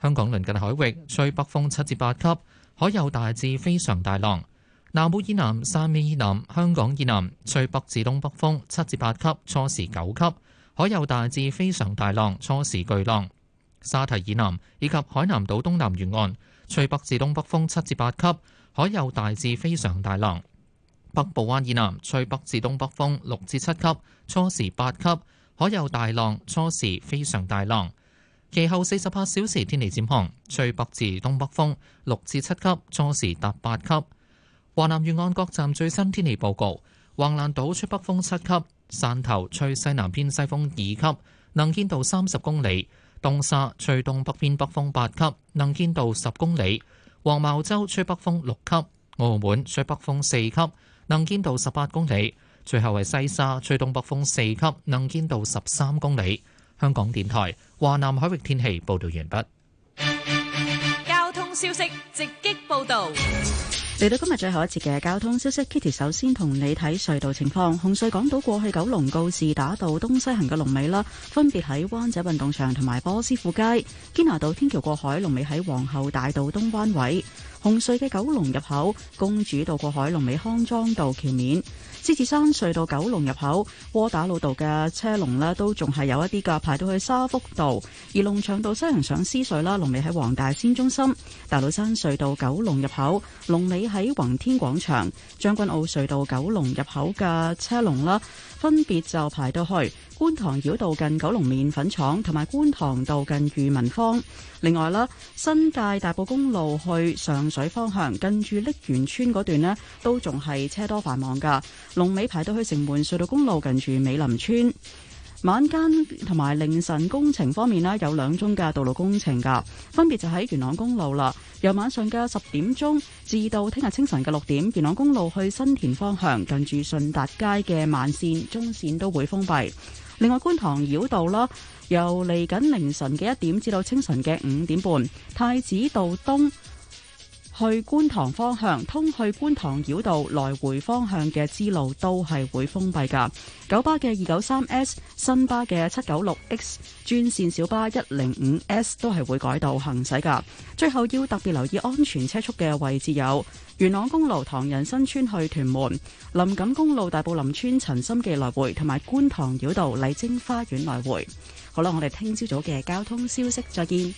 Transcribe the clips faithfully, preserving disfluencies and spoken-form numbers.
香港鄰近海域吹北風七至八級，海有大至非常大浪。南澳以南、汕尾以南、香港以南吹北至東北風七至八級，初時九級，海有大至非常大浪，初時巨浪。沙堤以南以及海南島東南沿岸吹北至東北風七至八級，海有大至非常大浪。北部灣以南吹北至東北風六至七級，初時八級，海有大浪，初時非常大浪。其後四十八小時天氣展望，吹北至東北風六至七級，初時達八級。華南沿岸各站最新天氣報告：橫瀾島吹北風七級，汕頭吹西南偏西風二級，能見度三十公里；東沙吹東北偏北風八級，能見度十公里；黃茅洲吹北風六級，澳門吹北風四級，能見度十八公里。最後係西沙吹東北風四級，能見度十三公里。香港電台華南海域天氣報道完畢。交通消息直擊報道。 嚟到今日最後一節嘅交通消息 ，Kitty 首先同你睇隧道情況。紅隧港島過去九龍告士打道東西行嘅龍尾啦，分別喺灣仔運動場同埋波斯富街。堅拿道天橋過海龍尾喺皇后大道東灣位。紅隧嘅九龍入口公主道過海龍尾康莊道橋面。獅子山隧道九龍入口窩打老道嘅車龍呢都仲係有一啲㗎，排到去沙福道。而龍翔道西行上獅隧啦，龍尾喺黃大仙中心。大老山隧道九龍入口龍尾喺宏天廣場。將軍澳隧道九龍入口嘅車龍啦，分別就排到去觀塘繞道近九龍麵粉廠同埋觀塘道近裕民坊。另外啦，新界大埔公路去上水方向近住瀝源村嗰段呢都仲係車多繁忙噶。龍尾排到去城門隧道公路近住美林村。晚間同埋凌晨工程方面呢，有兩宗嘅道路工程噶，分別就喺元朗公路啦，由晚上嘅十點鐘至到聽日清晨嘅六點，元朗公路去新田方向近住順達街嘅慢線、中線都會封閉。另外觀塘繞道啦，由嚟緊凌晨嘅一點至到清晨嘅五點半，太子道東去觀塘方向，通去觀塘繞道來回方向嘅支路都係會封閉㗎。九巴嘅二九三 S、新巴嘅七九六 X、專線小巴一零五 S 都係會改道行駛㗎。最後要特別留意安全車速嘅位置有元朗公路唐人新村去屯門、林錦公路大埔林村陳心記來回，同埋觀塘繞道麗晶花園來回。好啦，我哋聽朝早嘅交通消息，再見。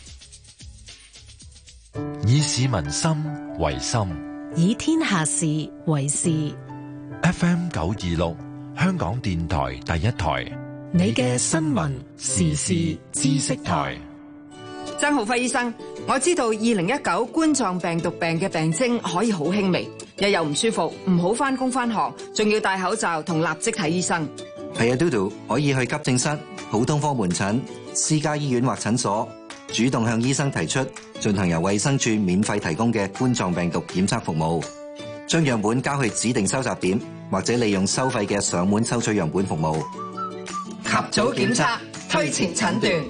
以市民心為心， 以天下事為事。 F M 九二六，香港電台第一台， 你嘅新聞時事知識台。 曾浩輝醫生，我知道二零一九冠狀病毒病嘅病徵可以好輕微，日又唔舒服，唔好返工返學，仲要戴口罩同立即睇醫生。 係啊，嘟嘟可以去急症室、普通科門診、私家醫院或診所，主動向醫生提出進行由衛生署免費提供嘅冠狀病毒檢測服務，將樣本交去指定收集點，或者利用收費嘅上門收取樣本服務。 及早檢測，推前診斷。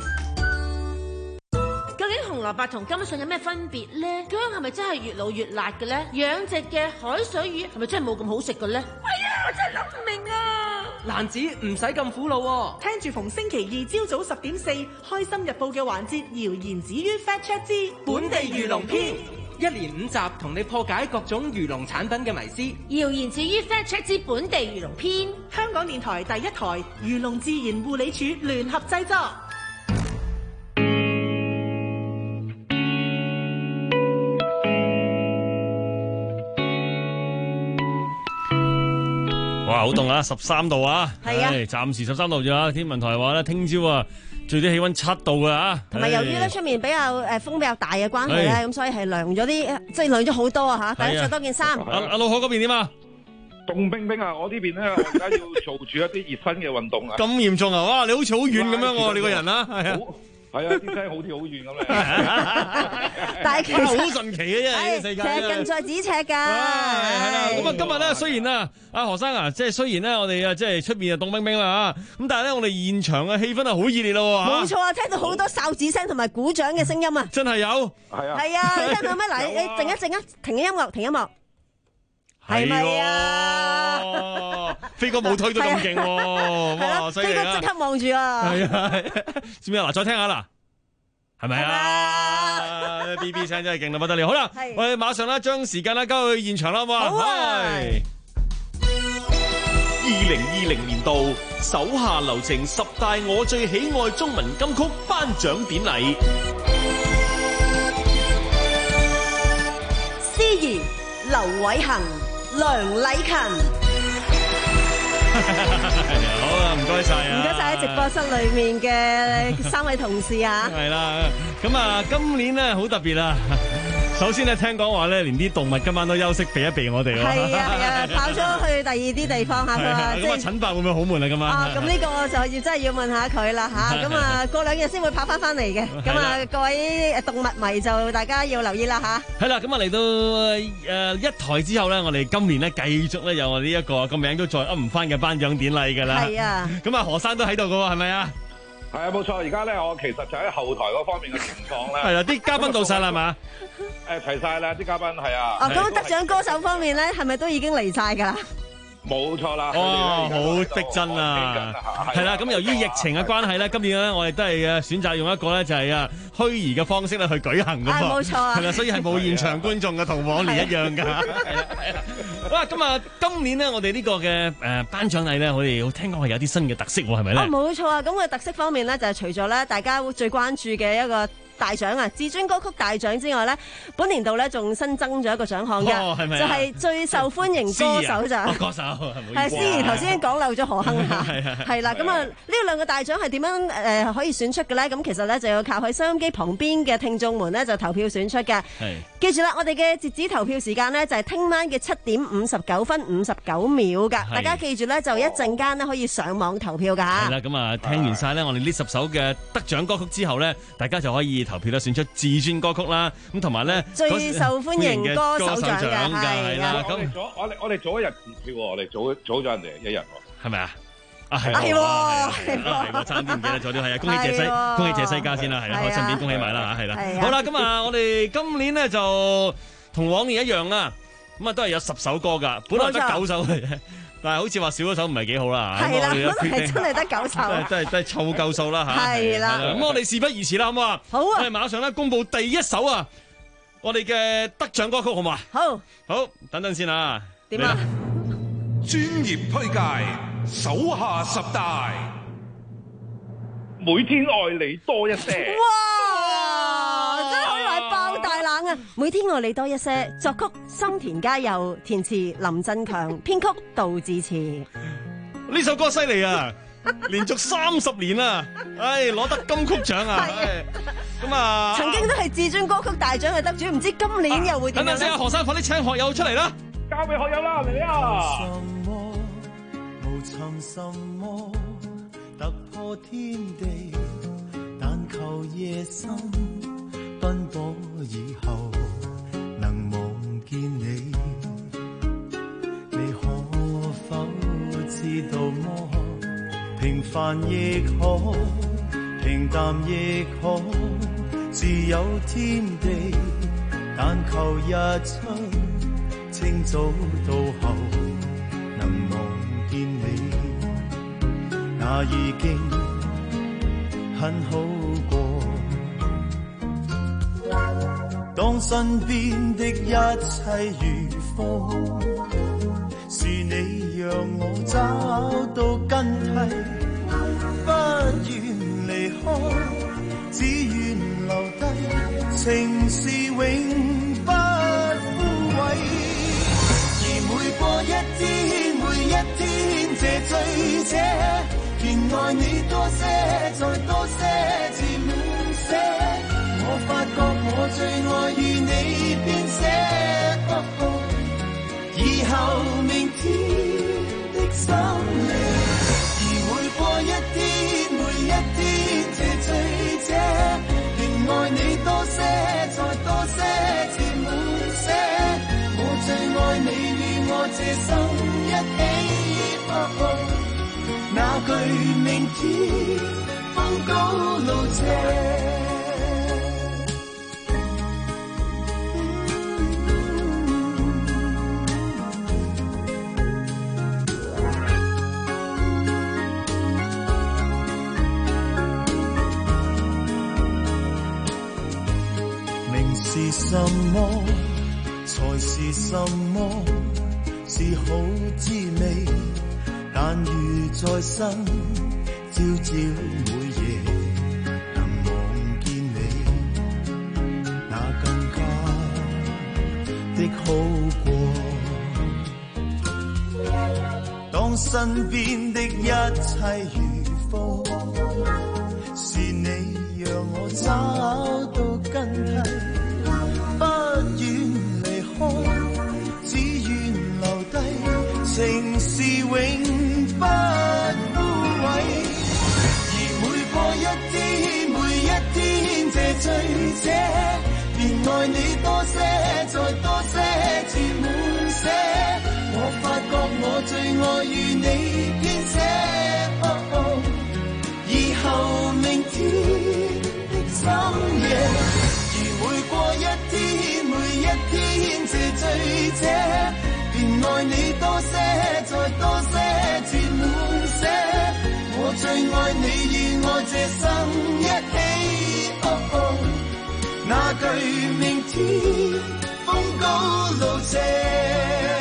究竟紅蘿蔔同甘筍有咩分別咧？薑係咪真係越老越辣嘅咧？養殖嘅海水魚係咪真係冇咁好食嘅咧？哎呀，我真係諗唔明啊！ 蘭子唔使咁苦惱喎， 聽住逢星期二朝早十點四，開心日報嘅環節，謠言止於 Fact Check 之本地漁農篇，一連五集同你破解各種漁農產品嘅迷思。 謠言止於 Fact Check 之本地漁農篇， 香港電台第一台漁農自然護理署聯合製作。 哇，好凍啊！十三度啊， 係啊， 暫時十三度咋？天文台話咧，聽朝啊，最低氣溫七度啊， 同埋由於咧出面比較誒風比較大嘅關係咧，咁所以係涼咗啲，即係涼咗好多啊吓！大家着多件衫。 阿阿老海嗰邊點啊？ 凍冰冰啊！我呢邊咧，我而家要做住一啲熱身嘅運動啊！ 咁嚴重啊！哇，你好似好遠咁樣喎，你個人啊，係啊。 係啊，啲聲好似好遠咁咧， 但係其實好神奇嘅啫，呢個世界其實近在咫尺㗎。 係啦，咁啊，今日咧雖然啊，阿何生啊，即係雖然咧，我哋啊，即係出面啊凍冰冰啦嚇，咁但係咧，我哋現場嘅氣氛係好熱烈咯喎。 冇錯啊，聽到好多哨子聲同埋鼓掌嘅聲音啊！ 真係有。 係啊。 係啊，你聽到咩？嗱，你靜一靜啊，停音樂，停音樂。係咪啊？ 飛哥舞推都咁勁喎，哇！犀利啊！ 飛哥即刻望住啊！ 係啊，知唔知啊？嗱，再聽下啦，係咪啊？ B B 聲真係勁到不得了。好啦，我哋馬上咧將時間咧交去現場啦，好唔好啊？ 二零二零年度手下留情十大我最喜愛中文金曲頒獎典禮。 司儀劉偉恒、梁禮勤。 好啊，唔該晒啊！ 唔該晒喺直播室裏面嘅三位同事啊！ 係啦，咁啊，今年咧好特別啊！首先咧，聽講話咧，連啲動物今晚都休息避一避我哋喎。 係啊係啊，跑咗去第二啲地方嚇佢話。 咁啊，陳伯會唔會好悶啊？今晚啊，咁呢個就要真係要問下佢啦嚇。咁啊，過兩日先會跑翻翻嚟嘅。咁啊，各位動物迷就大家要留意啦嚇。 係啦，咁啊嚟到誒一台之後咧，我哋今年咧繼續咧有我呢一個個名都再噏唔翻嘅頒獎典禮㗎啦。 係啊。 咁啊，何生都喺度㗎喎，係咪啊？ 係啊，冇錯。而家咧，我其實就喺後台嗰方面嘅情況咧。 係啦，啲嘉賓到晒啦，係嘛？ 誒齊晒啦，啲嘉賓係啊。 哦，咁得獎歌手方面咧，係咪都已經嚟晒㗎啦？ 冇錯啦。 哦，好逼真啊！係啦，咁由於疫情嘅關係咧，今年咧我哋都係誒選擇用一個咧就係啊虛擬嘅方式咧去舉行㗎嘛。 係冇錯啊。 係啦，所以係冇現場觀眾嘅，同往年一樣㗎。係啦，係啦。好啦，咁啊，今年咧我哋呢個嘅誒頒獎禮咧，我哋聽講係有啲新嘅特色喎，係咪咧？ 啊，冇錯啊！咁個特色方面咧，就係除咗咧大家最關注嘅一個大獎啊，至尊歌曲大獎之外咧，本年度咧仲新增咗一個獎項嘅， 哦、係咪就係最受歡迎歌手獎。 哦、歌手係司儀頭先講漏咗何鏗霞，係啦。咁啊，呢兩個大獎係點樣誒、呃、可以選出嘅咧？咁其實咧就要靠喺收音機旁邊嘅聽眾們咧就投票選出嘅。係記住啦，我哋嘅截止投票時間咧就係聽晚嘅七點五十九分五十九秒㗎。大家記住咧，就一陣間咧可以上網投票㗎嚇。 係啦，咁啊聽完晒咧，我哋呢十首嘅得獎歌曲之後咧，大家就可以投票咧選出至尊歌曲啦，咁同埋咧最受歡迎歌手獎嘅係啦。 咁我哋我哋早一日投票喎，我哋早早咗人哋一日喎， 係咪啊？啊係係喎， 係喎，差啲唔記得咗啲係啊！恭喜謝西，恭喜謝西家先啦，係啦，開心啲，恭喜埋啦嚇，係啦。好啦，咁啊，我哋今年咧就同往年一樣啦，咁啊都係有十首歌㗎，本來得九首嘅啫。但係好似話少咗首唔係幾好啦， 係啦，可能係真係得九首， 都係都係湊夠數啦嚇。 係啦， 咁我哋事不宜遲啦，好唔好啊？ 好啊！ 我哋馬上咧公佈第一首啊，我哋嘅得獎歌曲好唔好啊？ 好， 好，等等先啊。 點啊？ 專業推介，手下十大， 每天愛你多一些。 哇！真係可以話爆大冷啊！每天愛你多一些，作曲森田佳佑，填詞林振強，編曲杜自持。 呢首歌犀利啊！連續三十年啊，唉，攞得金曲獎啊！咁啊， 曾經都係至尊歌曲大獎嘅得主，唔知今年又會點樣？ 等陣先啊，何生快啲請學友出嚟啦！ 交俾學友啦，嚟啊！ 無尋什麼突破天地，但求夜深奔波以後能望見你。你可否知道麼？平凡亦可，平淡亦可，自有天地。但求日出清早到後能望見你，那已經很好過。當身邊的一切如風，是你讓我找到根蒂，不願離開，只願留低，情是永不枯萎。而每過一天，每一天，這醉者，願愛你多些，再多些，至滿瀉。我發覺我最愛與你編寫，以後明天的心理。而每過一天，每一天，這醉者，願愛你多些，再多些，至滿瀉。我最愛你與我這生一起，那句明天風高路斜。 是什麼？才是什麼？是好滋味，但如在生，朝朝每夜能望見你，那更加的好過。當身邊的一切如風，是你讓我找到根蒂，不願離開，只願留低，情是永不枯萎。而每過一天，每一天這醉者，便愛你多些，再多些，至滿瀉。我發覺我最愛與你編寫，哦哦，以後明天的深夜，如每過一天，每一天這醉者，便愛你多些，再多些，至滿瀉。我最愛你與我這生一起，哦哦，那句明天風高路斜。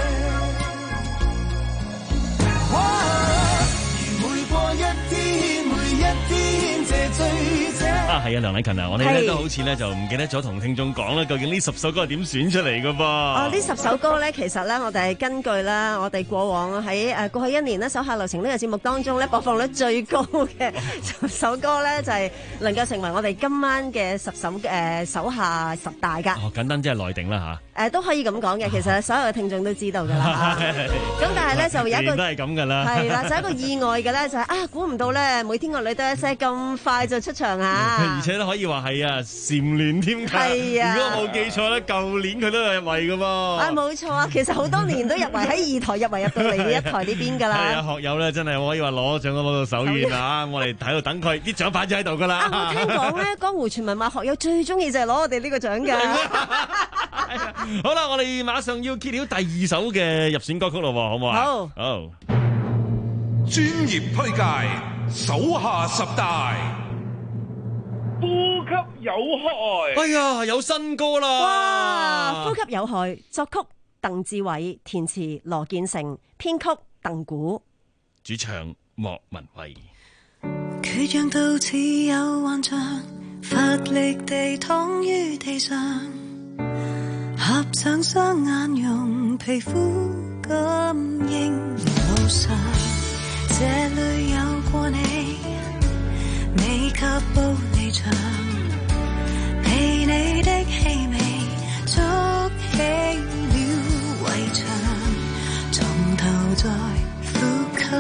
啊，係啊，梁禮勤啊，我哋咧都好似咧就唔記得咗同聽眾講啦，究竟呢十首歌係點選出嚟噶噃？ 哦，呢十首歌咧，其實咧我哋係根據啦，我哋過往喺誒過去一年咧手下留情呢個節目當中咧播放率最高嘅十首歌咧，就係能夠成為我哋今晚嘅十首誒手下十大噶。 哦，簡單即係內定啦吓。 誒都可以咁講嘅，其實所有嘅聽眾都知道噶啦。咁但係咧就有一個都係咁噶啦。係啦，就一個意外嘅咧，就係啊估唔到咧，每天個女都一些咁快就出場啊！ 而且都可以話係啊，蟬聯添㗎。 係啊， 如果我冇記錯咧，舊年佢都有入圍㗎噃。 啊，冇錯啊，其實好多年都入圍喺二台入圍入到嚟呢一台呢邊㗎啦。 係啊，學友咧真係可以話攞獎都攞到手軟啊！我哋喺度等佢，啲獎擺咗喺度㗎啦。 啊，我聽講咧，江湖傳聞話學友最中意就係攞我哋呢個獎㗎。 好啦，我哋馬上要揭曉第二首嘅入選歌曲咯，好唔好啊？ 好。 好。 專業推介，手下十大。呼吸有害。 哎呀，有新歌啦！ 哇！呼吸有害，作曲鄧志偉，填詞羅建成，編曲鄧古， 主唱莫文蔚。 缺氧到似有幻象，乏力地躺於地上，合上雙眼用皮膚感應路上，這裏有過你，未及步離場，被你的氣味築起了圍牆，從頭再呼吸，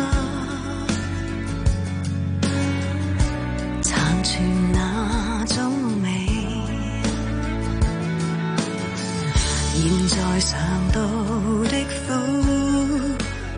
殘存那種美，現在嘗到的苦，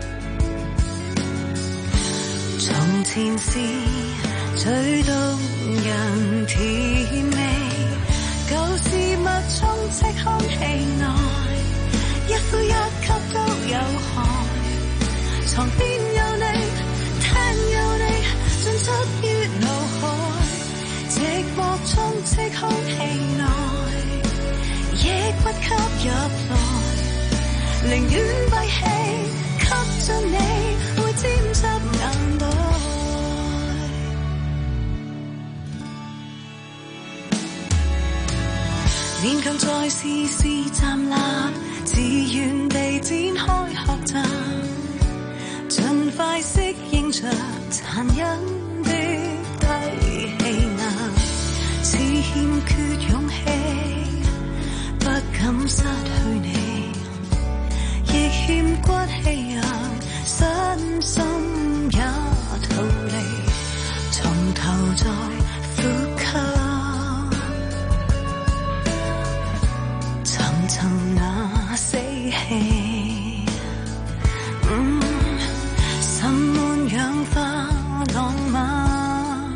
從前是最動人甜味，舊事物充斥空氣內，一呼一吸都有害，床邊有你，廳有你，進出於腦海，寂寞充斥空氣內，抑鬱吸入來，寧願閉氣吸進你，會沾濕眼袋。勉強再試試站立，自願地展開學習，盡快適應着殘忍的低氣壓，似欠缺勇氣，不敢失去你，亦欠骨氣弱，身心也逃離，從頭再呼吸。尋那死氣，嗯，滲滿氧化浪漫，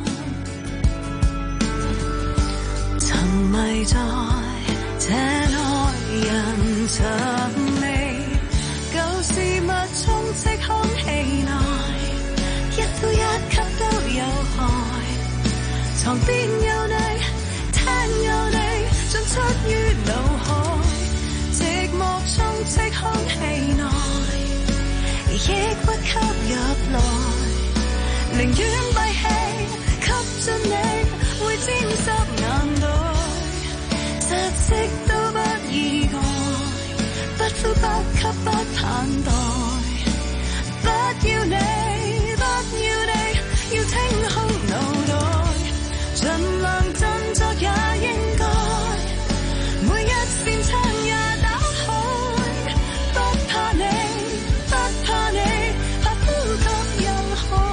沉迷在這內人尋味，舊事物充斥空氣內，一呼一吸都有害，床邊有你，廳有你，進出於卻不盼待。不要你，不要你，要清空腦袋，盡量振作也應該。每一扇窗也打開，不怕你，不怕你，怕呼吸人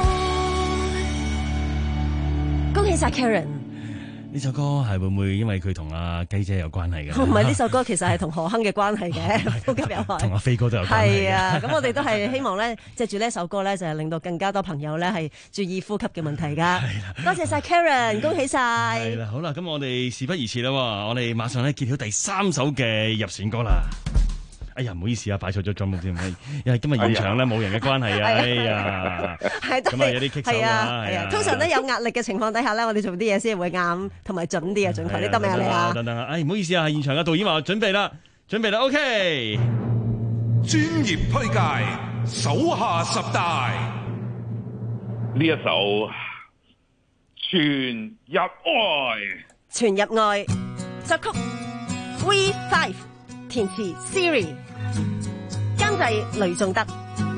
海。 恭喜晒 Karen！ 呢首歌係會唔會因為佢同阿雞姐有關係嘅？ 唔係，呢首歌其實係同何鏗嘅關係嘅，呼吸有害。 同阿飛哥都有關係。 係啊，咁我哋都係希望咧，藉住呢一首歌咧，就係令到更加多朋友咧係注意呼吸嘅問題㗎。多謝晒 Karen，恭喜晒。 係啦，好啦，咁我哋事不宜遲啦，我哋馬上咧揭曉第三首嘅入選歌啦。哎呀，唔好意思啊，擺錯咗節目添，因為今日現場咧冇人嘅關係啊，哎呀，咁啊有啲棘手啊，係啊， 通常咧有壓力嘅情況底下咧，我哋做啲嘢先會啱同埋準啲啊，準確啲得未啊你啊？ 等等啊，哎唔好意思啊，現場嘅導演話準備啦，準備啦 ，OK。 專業推介，手下十大呢一首全入愛， 全入愛，作曲 V 五，填詞 Siri。監製雷頌德，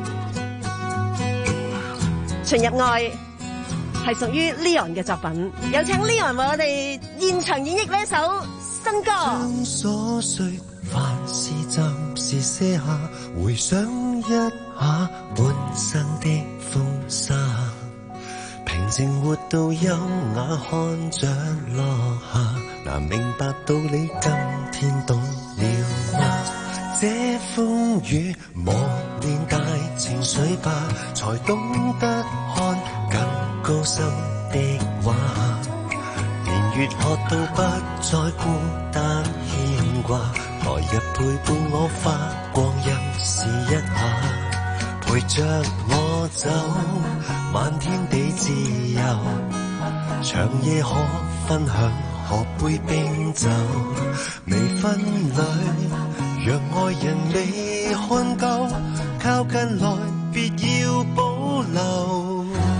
全入愛係屬於 Leon 嘅作品，有請 Leon 為我哋現場演繹呢一首新歌。 將瑣碎凡事暫時卸下，回想一下半生的風沙，平靜活到優雅看着落下，難明白道理今天懂了嗎？這風雨磨練大情緒吧，才懂得看更高深的話。年月學到不再孤單牽掛，來日陪伴我發光陰試一下，陪着我走漫天地自由，長夜可分享喝杯冰酒，微分裏讓愛人未看夠，靠近來別要保留。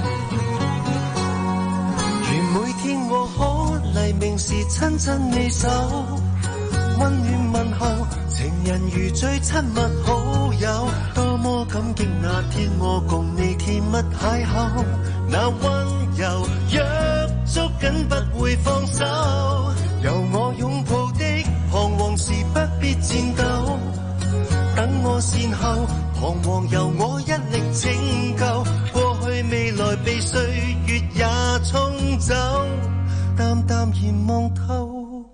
如每天我可黎明時親親你手，溫暖問候，情人如最親密好友，多麼感激那天我共你甜蜜邂逅，那溫柔約捉緊不會放手，由我擁抱的彷徨時不必戰鬥，等我善後，彷徨由我一力拯救，過去未來被歲月也沖走，淡淡然望透。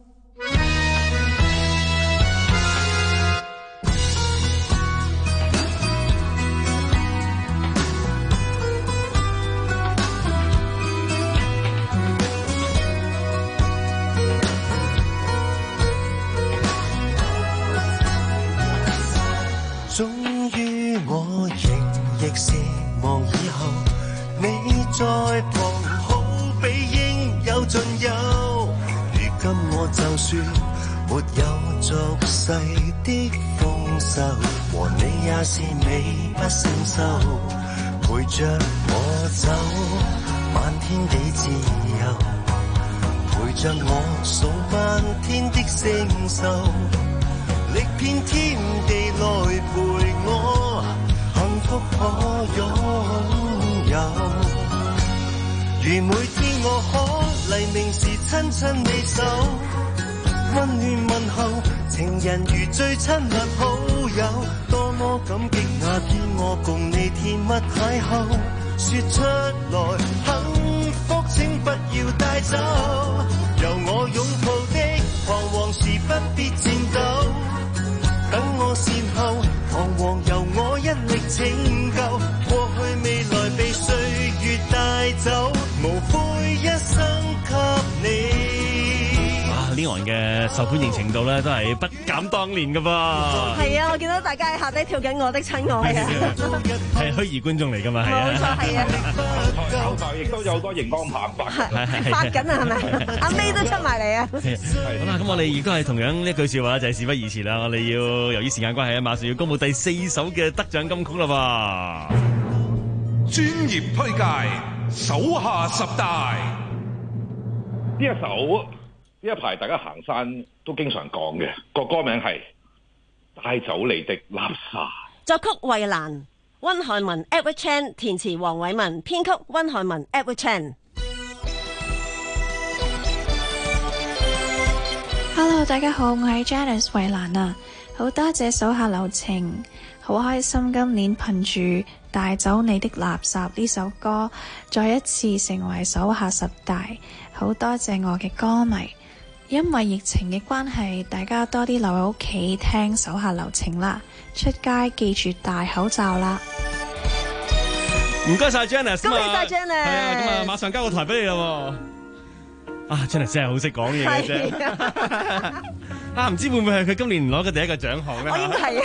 終於我仍亦是望以後，你在旁好比應有盡有。如今我就算沒有俗世的豐收，和你也是美不勝收。陪着我走漫天地自由，陪着我數漫天的星宿，歷遍天地來陪我，幸福可擁有。如每天我可黎明時親親你手，溫暖問候，情人如最親密好友，多麼感激那天我共你甜蜜邂逅，說出來幸福請不要帶走，由我擁抱的彷徨時不必戰鬥，等我善後，彷徨由我一力拯救，過去未來被歲月帶走，無悔一生給你。 哇！Leon嘅受歡迎程度咧，都係不減當年噶噃。 係啊，我見到大家喺下低跳緊我的親愛啊， 係虛擬觀眾嚟噶嘛？係啊， 冇錯係啊。 後台亦都有好多熒光棒發， 發緊啊，係咪？阿 May 都出埋嚟啊！ 好啦，咁我哋亦都係同樣呢句説話，就係事不宜遲啦。我哋要由於時間關係啊，馬上要公佈第四首嘅得獎金曲啦噃。 專業推介，手下十大。 呢一首呢一排大家行山都經常講嘅個歌名係帶走你的垃圾。 作曲衛蘭，溫漢文 Edward Chan， 填詞黃偉文，編曲溫漢文 Edward Chan。Hello， 大家好，我係 Janice 衛蘭啊，好多謝手下留情，好開心今年憑住帶走你的垃圾呢首歌，再一次成為手下十大，好多謝我嘅歌迷。因為疫情嘅關係，大家多啲留喺屋企聽手下留情啦，出街記住戴口罩啦。 唔該晒 Janice， 恭喜晒 Janice。係啊，咁啊，馬上交個台俾你啦。啊 Janice 真係好識講嘢嘅啫。啊，唔知會唔會係佢今年攞嘅第一個獎項咧？ 我應該係啊。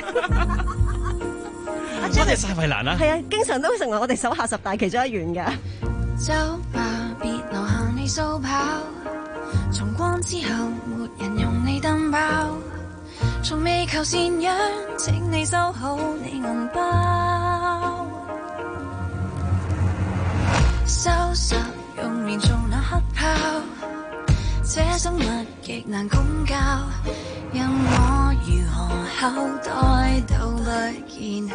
多謝晒衛蘭啊。 係啊，經常都成為我哋手下十大其中一員嘅。 走吧，別留下你掃跑。重光之後，沒人用你燈泡，從未求善養，請你收好你銀包。收拾用面做那黑泡，這生物極難管教，任我如何口袋都不見效。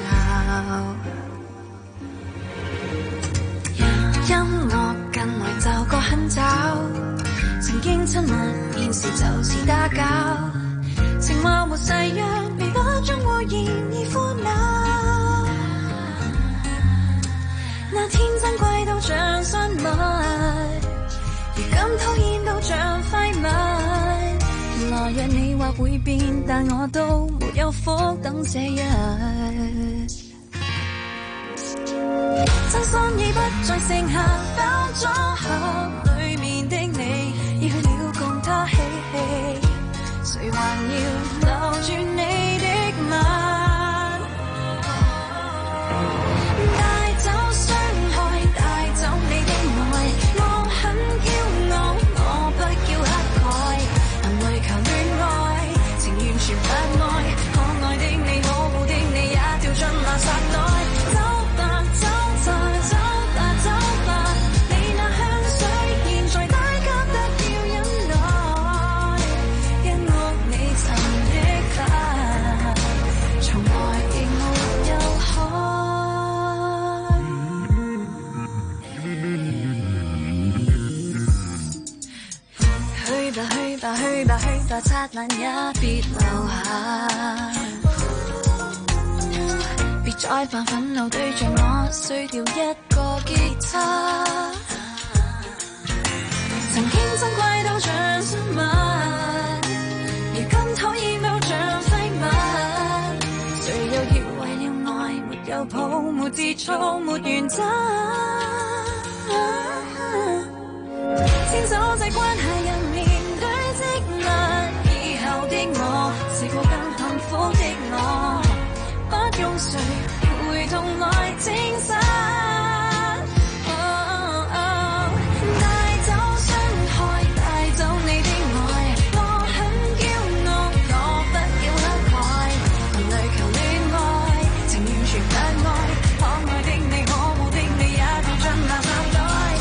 音樂近來就個很找。曾經親密，現時就似打攪。情話沒誓約，微波中會現已歡樂。那天真貴到像生物，如今討厭到像廢物。來日你或會變，但我都沒有福等這日。真心已不再剩下包裝盒裡面的你。要了共他嬉戲，誰還要留住你的吻？帶走傷害，帶走你的愛，我很驕傲，我不叫乞丐，含淚求戀愛，情完全不愛，可愛的你，可惡的你，也掉進垃圾袋。走吧，走吧，走吧，走吧，你那香水現在大家得。去吧去吧去吧，燦爛也別留下，別再犯憤怒對着我，碎掉一個吉他。曾經珍貴到像生物，如今討厭到像廢物。誰又要為了愛，沒有抱，沒節操，沒原則。先走在關係入面堆積物，以後的我試過更幸福的我，不用誰陪同來證實。帶走傷害，帶走你的愛，我很驕傲，我不要乞丐，含淚求戀愛，情完全不愛，可愛的你，可惡的你，也掉進垃圾袋。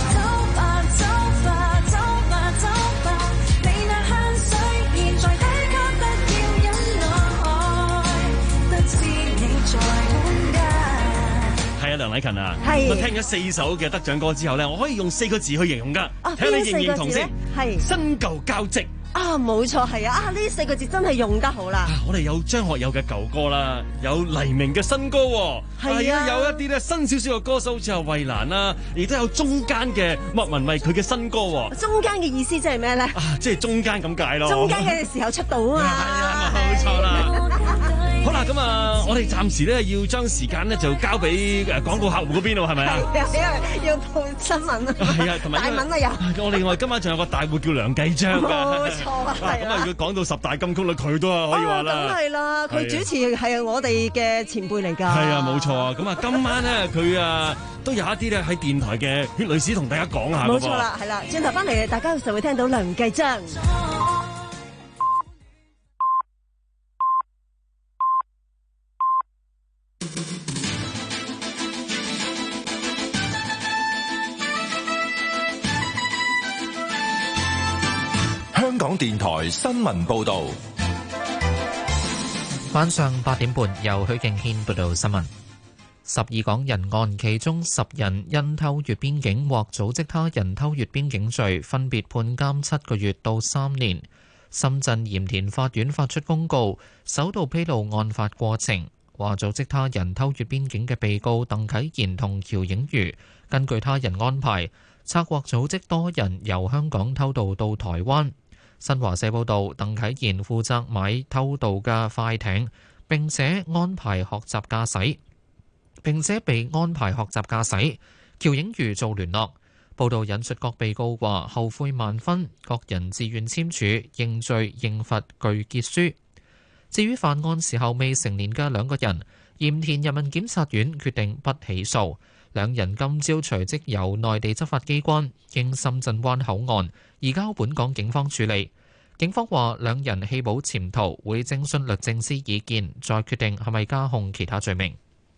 係啊，梁禮勤啊，我聽咗四首嘅得獎歌之後咧，我可以用四個字去形容噶，睇下你認唔認同先。係新舊交織啊，冇錯，係啊，啊呢四個字真係用得好啦。我哋有張學友嘅舊歌啦，有黎明嘅新歌，係啊，有一啲咧新少少嘅歌手，好似係衛蘭啦，亦都有中間嘅莫文蔚佢嘅新歌。中間嘅意思即係咩咧？啊，即係中間咁解咯。中間嘅時候出道啊嘛。係啊，冇錯啦。好啦，咁啊，我哋暫時咧要將時間咧就交俾誒廣告客戶嗰邊咯，係咪啊？係啊，因為要報新聞啊。係啊，同埋大文啊有。我另外今晚仲有個大戶叫梁繼章㗎。冇錯啊，係啊。咁啊，如果講到十大金曲啦，佢都係可以話啦。梗係啦，佢主持係我哋嘅前輩嚟㗎。係啊，冇錯啊。咁啊，今晚咧佢啊都有一啲咧喺電台嘅血淚史同大家講下。冇錯啦，係啦，轉頭翻嚟大家就會聽到梁繼章。 香港電台新聞報道。 晚上八點半，由許敬軒報道新聞。十二港人案，其中十人因偷越邊境或組織他人偷越邊境罪，分別判監七個月到三年。深圳鹽田法院發出公告，首度披露案發過程，話組織他人偷越邊境嘅被告鄧棨然同喬映瑜，根據他人安排，策劃組織多人由香港偷渡到台灣。新華社報道，鄧棨然負責買偷渡嘅快艇，並且安排學習駕駛，並且被安排學習駕駛。喬映瑜做聯絡。報道引述各被告話後悔萬分，各人自願簽署認罪認罰具結書。至於犯案時候未成年嘅兩個人，鹽田人民檢察院決定不起訴。兩人今朝隨即由內地執法機關經深圳灣口岸移交本港警方處理。警方話兩人棄保潛逃，會徵詢律政司意見，再決定係咪加控其他罪名。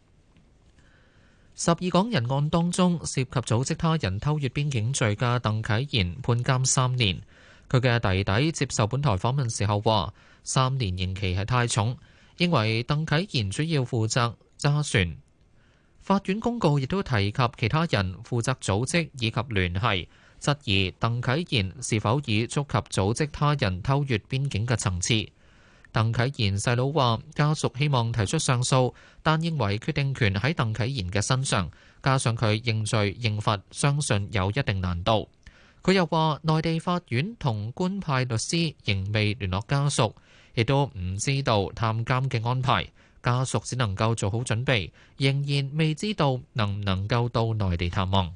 十二港人案當中，涉及組織他人偷越邊境罪嘅鄧棨然判監三年。佢嘅弟弟接受本台訪問時候話，三年刑期係太重，認為鄧棨然主要負責揸船。法院公告亦都提及其他人負責組織以及聯繫，質疑鄧棨然是否已觸及組織他人偷越邊境嘅層次。鄧棨然細佬話：家屬希望提出上訴，但認為決定權喺鄧棨然嘅身上，加上佢認罪認罰，相信有一定難度。佢又話：內地法院同官派律師仍未聯絡家屬，亦都唔知道探監嘅安排，家屬只能夠做好準備，仍然未知道能唔能夠到內地探望。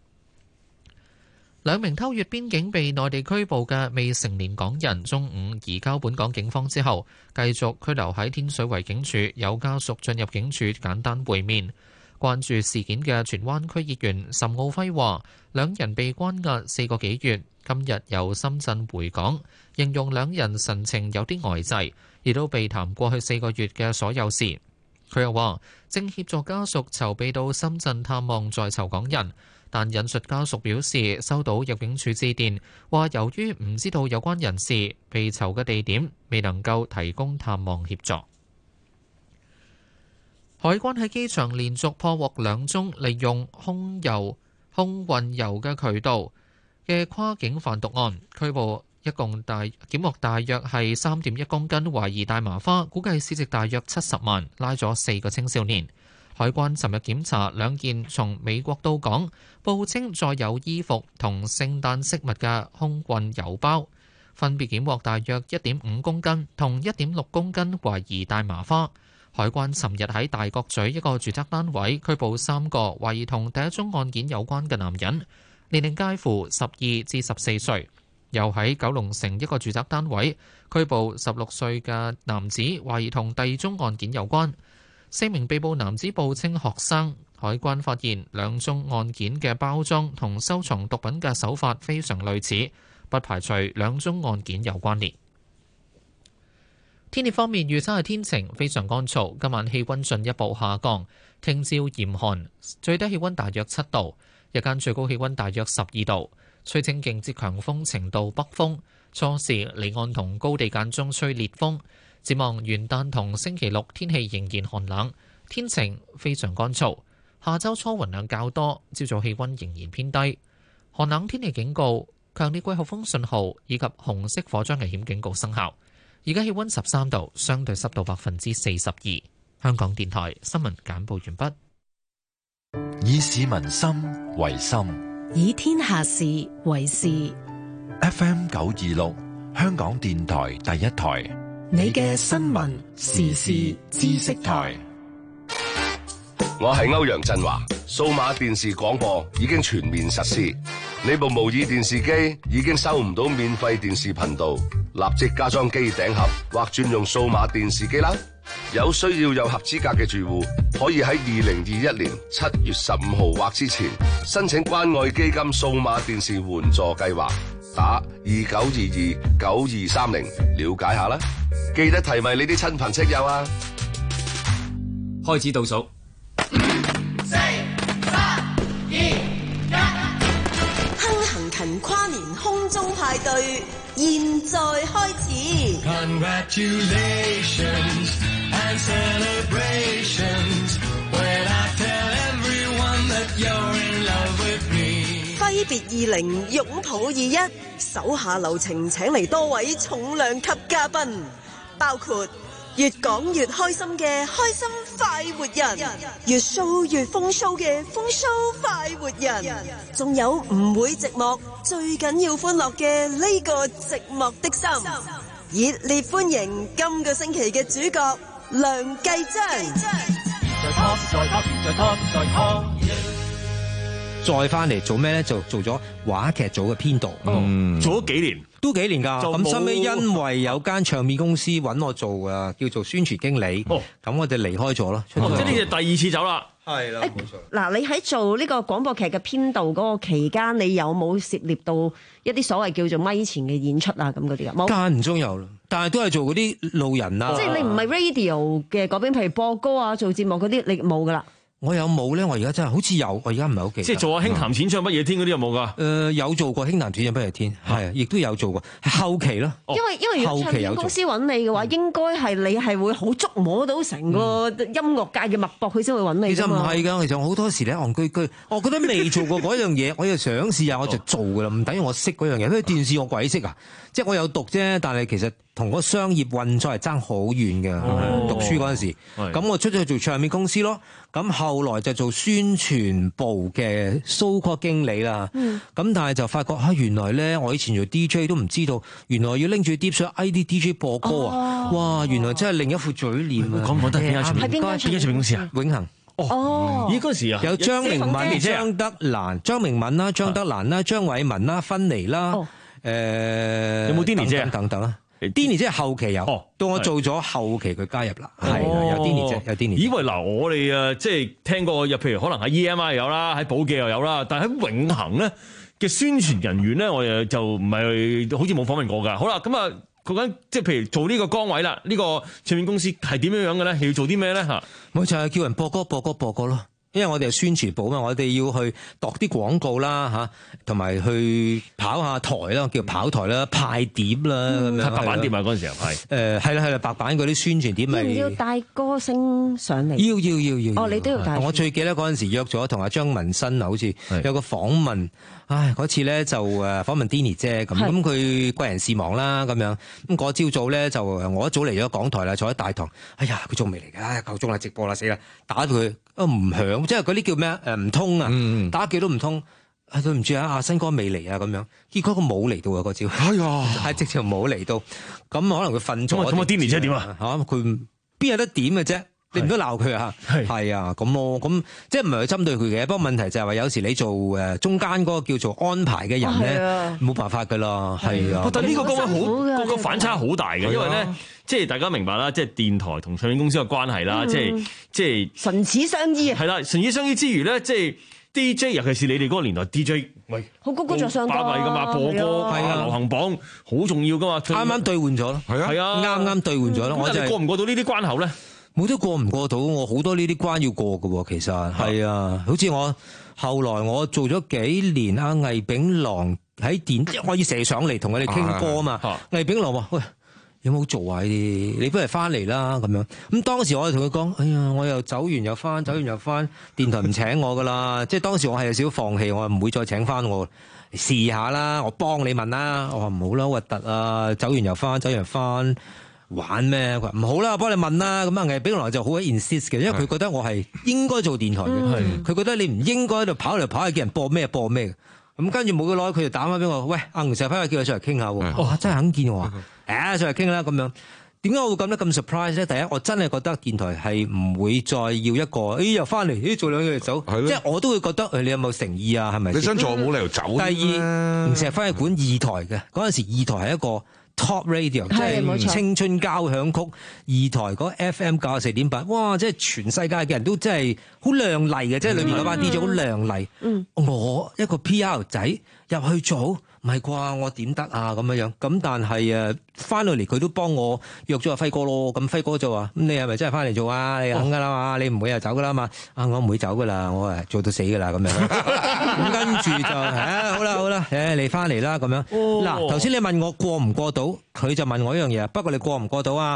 兩名偷越邊境被內地拘捕嘅未成年港人，中午移交本港警方之後，繼續拘留喺天水圍警署，有家屬進入警署簡單會面。關注事件嘅荃灣區議員岑敖暉話：兩人被關押四個幾月，今日由深圳回港，形容兩人神情有啲呆滯，亦都被談過去四個月嘅所有事。佢又話：正協助家屬籌備到深圳探望在囚港人。但引述家屬表示，收到入境處致電，話由於唔知道有關人士被囚嘅地點，未能夠提供探望協助。海關喺機場連續破獲兩宗利用空郵、空運油嘅渠道嘅跨境販毒案，拘捕一共大檢獲大約係三點一公斤懷疑大麻花，估計市值大約七十萬，拉咗四個青少年。海關尋日檢查兩件從美國到港，報稱載有衣服同聖誕飾物嘅空運郵包，分別檢獲大約一點五公斤同一點六公斤懷疑大麻花。海關尋日喺大角咀一個住宅單位拘捕三個懷疑同第一宗案件有關嘅男人，年齡介乎十二至十四歲。又喺九龍城一個住宅單位拘捕十六歲嘅男子，懷疑同第二宗案件有關。四名被捕男子報稱學生，海關發現兩宗案件嘅包裝同收藏毒品嘅手法非常類似，不排除兩宗案件有關聯。天氣方面，預測係天晴，非常乾燥，今晚氣溫進一步下降，聽朝嚴寒，最低氣溫大約七度，日間最高氣溫大約十二度，吹清勁至強風程度北風，初時離岸同高地間中吹烈風。展望元旦同星期六天氣仍然寒冷，天晴非常乾燥。下周初雲量較多，朝早氣溫仍然偏低。寒冷天氣警告、強烈季候風信號以及紅色火災危險警告生效。而家氣溫十三度，相對濕度百分之四十二。香港電台新聞簡報完畢。 以市民心為心， 以天下事為事。 F M 九二六，香港電台第一台。 你嘅新聞時事知識台。 我係歐陽振華，數碼電視廣播已經全面實施。你部模擬電視機已經收唔到免費電視頻道，立即加裝機頂盒或轉用數碼電視機啦。有需要有合資格嘅住戶，可以喺二零二一年七月十五號或之前申請關愛基金數碼電視援助計劃，打二九二二九二三零了解下啦。記得提埋你啲親朋戚友啊！ 開始倒數， 四、三、二、一， 亨行勤跨年空中派對現在開始。 Congratulations and celebrations when I tell everyone that you're in love with me。 揮別二零，擁抱二一，手下留情請嚟多位重量級嘉賓，包括越講越開心嘅開心快活人，越 show 越風 show 嘅風 show 快活人，仲有唔會寂寞，最緊要歡樂嘅呢個寂寞的心。熱烈歡迎今個星期嘅主角梁繼章。 再 top 再 top 再 top 再 top。再翻嚟做咩咧？就做咗話劇組嘅編導， 嗯，做咗幾年， 都幾年㗎。咁收尾因為有間唱片公司揾我做啊，叫做宣傳經理，咁、哦、我哋離開咗咯。 哦，即係呢隻第二次走啦。 係啦，冇錯。 嗱，你喺做呢個廣播劇嘅編導嗰個期間，你有冇涉獵到一啲所謂叫做咪前嘅演出啊？咁嗰啲啊？冇。間唔中有啦，但係都係做嗰啲路人啊。 即係你唔係 radio 嘅嗰邊，譬如播歌啊、做節目嗰啲，你冇㗎啦。 我有冇咧？我而家真係好似有，我而家唔係好記得。 即係做下輕談淺唱不夜天嗰啲有冇㗎？誒、 呃，有做過輕談淺唱不夜天，係啊，亦都有做過。後期咯， 因為因為如果唱片公司揾你嘅話，應該係你係會好觸摸到成個音樂界嘅脈搏，佢先會揾你。 其實唔係㗎，其實我好多時咧戇居居，我覺得未做過嗰樣嘢，我又想試下，我就做㗎啦。唔等於我識嗰樣嘢，因為電視我鬼識啊！即係我有讀啫，但係其實同嗰商業運作係爭好遠嘅。哦、讀書嗰陣時，咁我出咗去做唱片公司咯。咁後來就做宣傳部嘅 so-called 經理啦。咁、嗯、但係就發覺啊，原來咧我以前做 D J 都唔知道，原來要拎住碟上 I D D J 播歌啊！哦、哇，原來真係另一副嘴臉啊！ 講唔講得邊間唱片？邊間唱片公司啊？ 永恆。 哦， 咦嗰時啊， 有張明敏、張德蘭、張明敏啦、張德蘭啦、張偉文啦、芬妮啦。哦誒、呃， 有冇 Denny 姐等等啦 ？Denny 姐係後期有，哦、到我做咗後期佢加入啦，係、哦、有 Denny 姐，有 Denny。 以為嗱，我哋誒即係聽過，又譬如可能喺 E M I 有啦，喺寶記又有啦，但係喺永恆咧嘅宣傳人員咧，我哋就唔係好似冇訪問過㗎。好啦，咁啊，嗰間即係譬如做呢個崗位啦，呢、呢個唱片公司係點樣樣嘅咧？係要做啲咩咧？嚇， 咪就係叫人播歌、播歌、播歌咯。因為我哋係宣傳部嘛，我哋要去度啲廣告啦嚇，同埋去跑下台啦，叫跑台啦，派碟啦咁樣。 白板碟啊嗰陣時候係。誒係啦係啦，白板嗰啲宣傳碟咪。 要唔要帶歌星上嚟？ 要要要要。 哦，你都要帶。 我最記得嗰陣時約咗同阿張文新啊，好似有個訪問。唉，嗰次咧就誒訪問 Denny 姐咁，咁佢貴人事忙啦咁樣。咁嗰朝早咧就我一早嚟咗港台啦，坐喺大堂。哎呀，佢仲未嚟嘅，唉夠鐘啦，直播啦，死啦，打到佢都唔響，即係嗰啲叫咩誒唔通啊，嗯、打幾都唔通。啊對唔住啊，阿新哥未嚟啊咁樣。結果佢冇嚟到啊嗰朝。哎呀，係直情冇嚟到。咁可能佢瞓咗。 咁啊 Denny 姐點啊？ 嚇佢邊有得點嘅啫？你唔都鬧佢啊？係啊，咁咯，咁即係唔係針對佢嘅？不過問題就係話有時你做誒中間嗰個叫做安排嘅人咧，冇、啊、辦法噶啦，係啊。 但係呢個崗位好，個個反差好大嘅，因為咧，即係大家明白啦，即係電台同唱片公司嘅關係啦、嗯，即係即係唇齒相依啊。 係啦，唇齒相依之餘咧，即係 D J， 尤其是你哋嗰個年代 D J， 喂， 好高高在上巴閉噶嘛，播歌係啊，流行榜好重要噶嘛， 啱啱兌換咗咯，係啊，啱啱兌換咗咯。我就係過唔過到呢啲關口咧？ 冇得過唔過到，我好多呢啲關要過嘅喎，其實係啊，好似我後來我做咗幾年，阿魏炳郎喺電，我要射上嚟同佢哋傾歌啊嘛，魏炳郎話：喂，有冇做啊？呢啲你不如翻嚟啦咁樣。咁當時我就同佢講：哎呀，我又走完又翻，走完又翻，電台唔請我噶啦。即係當時我係有少少放棄，我唔會再請翻我。試下啦，我幫你問啦。我話唔好啦，核突啊，走完又翻，走完又翻。玩咩？佢話唔好啦，我幫你問啦。咁啊，魏炳郎就好 insist 嘅，因為佢覺得我係應該做電台嘅，佢覺得你唔應該喺度跑嚟跑去，叫人播咩播咩。咁跟住冇幾耐，佢就打翻俾我，喂，阿吳石輝叫佢上嚟傾下喎。哇，真係肯見我，誒上嚟傾啦咁樣。點解我會咁得咁 surprise 咧？第一，我真係覺得電台係唔會再要一個，誒又翻嚟，誒做兩嘢就走，即係我都會覺得誒你有冇誠意啊？係咪？ 你想做冇理由走。第二，吳石輝係管二台嘅，嗰陣時二台係一個。Top Radio 即係青春交響曲，二台嗰 F M 九十四點八，哇！即係全世界嘅人都真係好亮麗嘅，即係裏面嗰班 D J 好亮麗。嗯，我一個 P R 仔入去做，唔係啩？我點得啊？咁樣樣咁，但係誒翻到嚟佢都幫我約咗阿輝哥咯。咁輝哥就話：咁你係咪真係翻嚟做啊？你肯噶啦嘛？你唔會又走噶啦嘛？啊，我唔會走噶啦，我係做到死噶啦咁樣。咁跟住就誒好啦好啦，誒你翻嚟啦咁樣。嗱頭先你問我過唔過到？佢就問我一樣嘢，不過你過唔過到啊？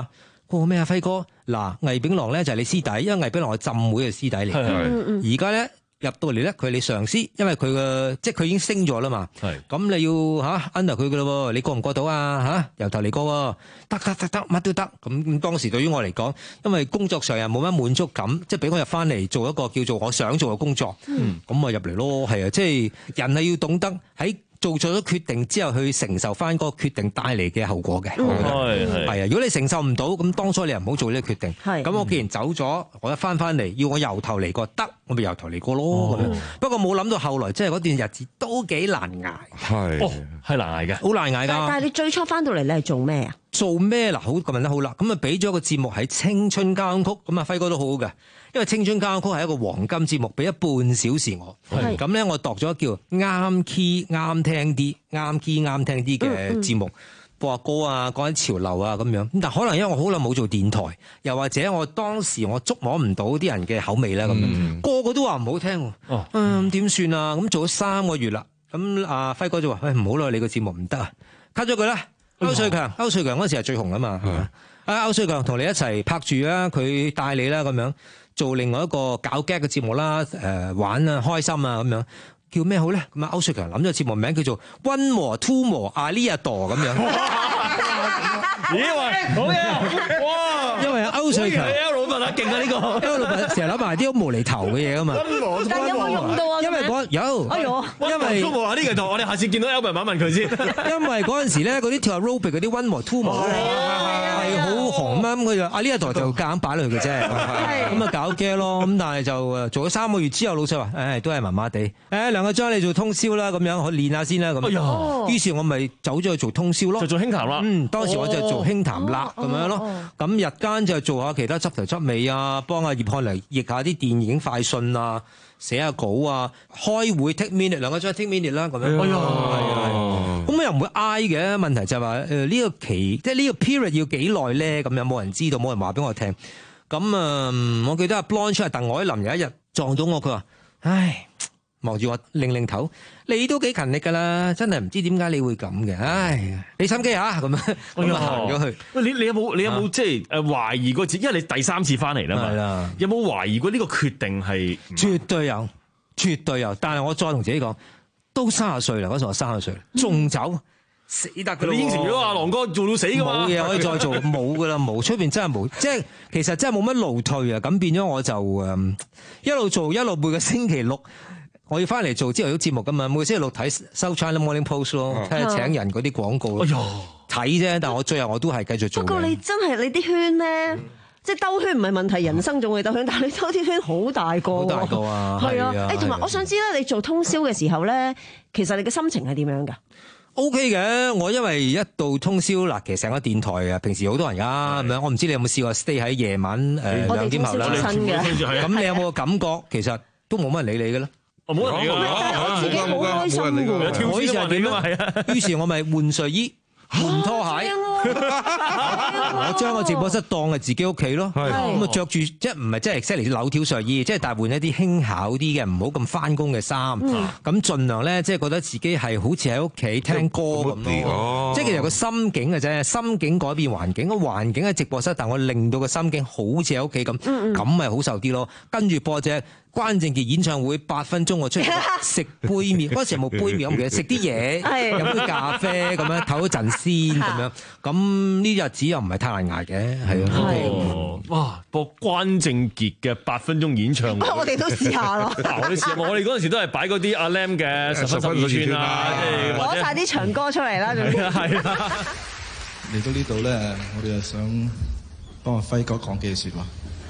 過咩啊輝哥？嗱，魏炳郎咧就係你師弟，因為魏炳郎係浸會嘅師弟嚟。而家咧入到嚟咧，佢係你上司，因為佢嘅即係佢已經升咗啦嘛。咁你要吓 under 佢噶咯，你過唔過到啊？吓由頭嚟過，得得得得，乜都得。咁咁當時對於我嚟講，因為工作上又冇乜滿足感，即係俾我入翻嚟做一個叫做我想做嘅工作。咁咪入嚟咯，係啊，即係人係要懂得喺做咗咗決定之後去承受翻嗰個決定帶嚟嘅後果嘅。係係啊，如果你承受唔到，咁當初你又唔好做呢個決定。咁我既然走咗，我一翻翻嚟，要我由頭嚟過，得我咪由頭嚟過咯。咁樣不過冇諗到後來，即係嗰段日子都幾難捱。係哦，係難捱嘅，好難捱㗎。 但係你最初翻到嚟，你係做咩啊？ 做咩嗱？好咁問得好啦，咁啊俾咗個節目喺青春交響曲，咁啊輝哥都好好嘅，因為青春交響曲係一個黃金節目，俾咗半小時我，咁咧我度咗叫啱 key 啱聽啲，啱 key 啱聽啲嘅節目，播下歌啊，講緊潮流啊咁樣。咁但可能因為我好耐冇做電台，又或者我當時我捉摸唔到啲人嘅口味咧，咁樣、嗯、個個都話唔好聽，嗯點算啊？咁做咗三個月啦，咁阿輝哥就話：喂唔好啦，你個節目唔得啊 ，cut 咗佢啦。歐瑞強，歐瑞強嗰時係最紅啊嘛，啊歐瑞強同你一齊拍住啦，佢帶你啦咁樣做另外一個搞 gag 嘅節目啦，誒玩啊開心啊咁樣，叫咩好咧？咁啊歐瑞強諗咗個節目名叫做溫和 two 和阿呢一朵咁樣。 咦喂，好嘢！哇， 因為歐瑞強 L 老闆啊，勁啊呢個 ，L 老闆成日諗埋啲好無厘頭嘅嘢啊嘛。 但有冇用到啊？ 因為嗰有， 哎呦， 因為溫和呢個度，我哋下次見到 L 老闆問佢先。 因為嗰陣時咧，嗰啲跳 aerobic 嗰啲溫和 two 和係好紅啊，咁佢就啊呢一台就夾硬擺落去嘅啫，咁啊搞 gag 咯。咁但係就誒做咗三個月之後，老細話誒都係麻麻地，誒梁繼璋你做通宵啦，咁樣去練下先啦咁。於是我咪走咗去做通宵咯， 就做輕談啦。 嗯，當時我就做輕談啦咁樣咯。咁日間就做下其他執頭執尾啊，幫阿葉漢嚟譯下啲電影快訊啊，寫下稿啊，開會 take minute， 兩個鐘 take minute 啦咁樣。哎呀，係啊，咁又唔會嗌嘅。問題就係話誒呢個期，即係呢個 period 要幾耐咧？咁有冇人知道？冇人話俾我聽。咁啊、嗯，我記得阿 Blanche 出嚟，鄧藹霖有一日撞到我，佢話：唉，望住我擰擰頭，你都幾勤力㗎啦，真係唔知點解你會咁嘅。唉，你心機嚇咁樣，咁啊行咗去。 喂，你你有冇你有冇即係誒懷疑過自己？因為你第三次翻嚟啦嘛。係啦。有冇懷疑過呢個決定係？ 絕對有，絕對有。但係我再同自己講，都三十歲啦，嗰時我三十歲，仲走。死得佢！ 你應承咗阿郎哥做到死㗎嘛？ 冇嘢可以再做，冇㗎啦，冇出邊真係冇，即係其實真係冇乜路退啊！咁變咗我就誒一路做一路每個星期六我要翻嚟做朝頭早節目㗎嘛，每個星期六睇收 China Morning Post 咯，睇下請人嗰啲廣告。哎呀，睇啫，但係我最後我都係繼續做。 不過你真係你啲圈咧，即係兜圈唔係問題，人生仲會兜圈，但係你兜啲圈好大個。好大個啊！係啊，誒同埋我想知咧，你做通宵嘅時候咧，其實你嘅心情係點樣㗎？ O K 嘅，我因為一到通宵嗱，其實成個電台啊，平時好多人㗎，咁樣我唔知你有冇試過 stay 喺夜晚誒兩點後啦。咁你有冇個感覺？其實都冇乜人理你嘅啦。 我冇人理㗎， 我自己好開心㗎。 我以前係點咧？於是我咪換睡衣、換拖鞋。我將個直播室當係自己屋企咯，咁啊着住即係唔係即係 exactly 扭條睡衣，即係但係換一啲輕巧啲嘅，唔好咁翻工嘅衫，咁盡量咧即係覺得自己係好似喺屋企聽歌咁咯，即係其實個心境嘅啫，心境改變環境，個環境喺直播室，但我令到個心境好似喺屋企咁，咁咪好受啲咯。跟住播隻關正傑演唱會八分鐘我出嚟食杯麵，嗰時冇杯麵，我唔記得食啲嘢，飲杯咖啡咁樣唞一陣先咁樣，咁呢日子又唔係太難捱嘅，係啊。 哦，哇！播關正傑嘅八分鐘演唱會， 我哋都試下咯。 我哋試下，我哋嗰陣時都係擺嗰啲阿 Lam 嘅十分十二寸啦， 攞晒啲長歌出嚟啦，總之係啦。 嚟到呢度咧，我哋就想幫阿輝哥講幾句説話。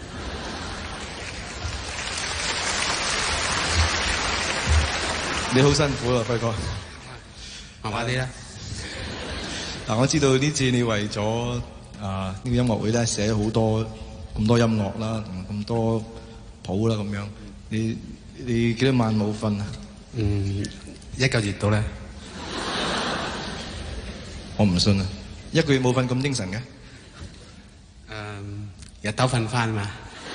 你好辛苦啦，輝哥。麻麻啲啦。嗱，我知道呢次你為咗啊呢個音樂會咧寫好多咁多音樂啦，同咁多譜啦咁樣。你你幾多晚冇瞓啊？嗯，一個月到咧。我唔信啊！一個月冇瞓咁精神嘅。嗯，日頭瞓翻嘛。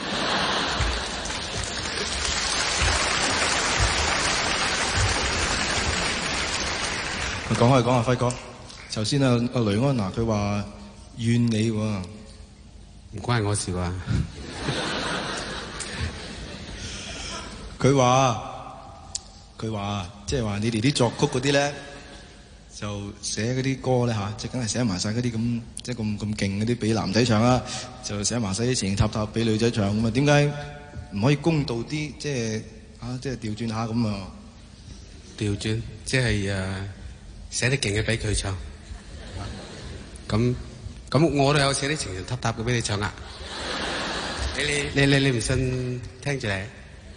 講開講下輝哥，頭先啊阿雷安娜佢話怨你喎， 唔關我事啊！ 佢話佢話即係話你哋啲作曲嗰啲咧，就寫嗰啲歌咧嚇，即係梗係寫埋晒嗰啲咁即係咁咁勁嗰啲俾男仔唱啦，就寫埋晒啲情情塔塔俾女仔唱咁啊？點解唔可以公道啲？即係啊，即係調轉下咁啊？ 調轉即係誒寫啲勁嘅俾佢唱。咁咁我都有寫啲情情塔塔嘅俾你唱啊！你你你你你唔信聽住嚟。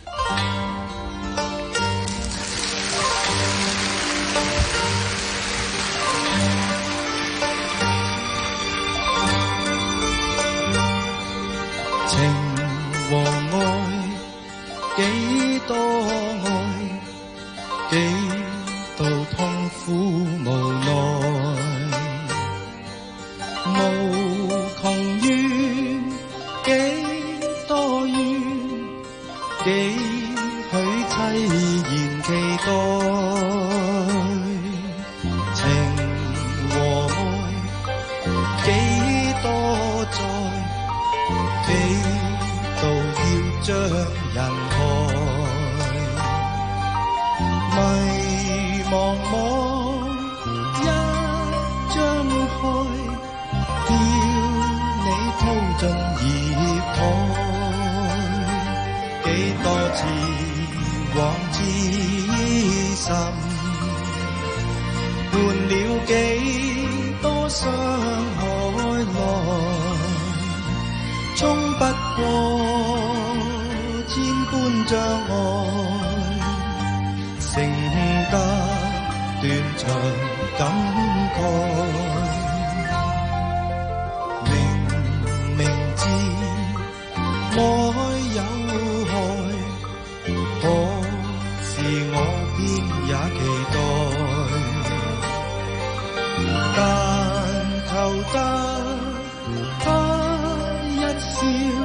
情和愛幾多愛，幾度痛苦無奈，無窮怨幾多怨，幾許凄然期待，情和愛幾多載，幾度要將人害，迷茫茫一張開，要你掏盡業海，幾多次往之深，換了幾多傷害來，衝不過千般障礙，剩得斷腸感慨。明明知愛有害，可是我偏也期待，但求得他一笑，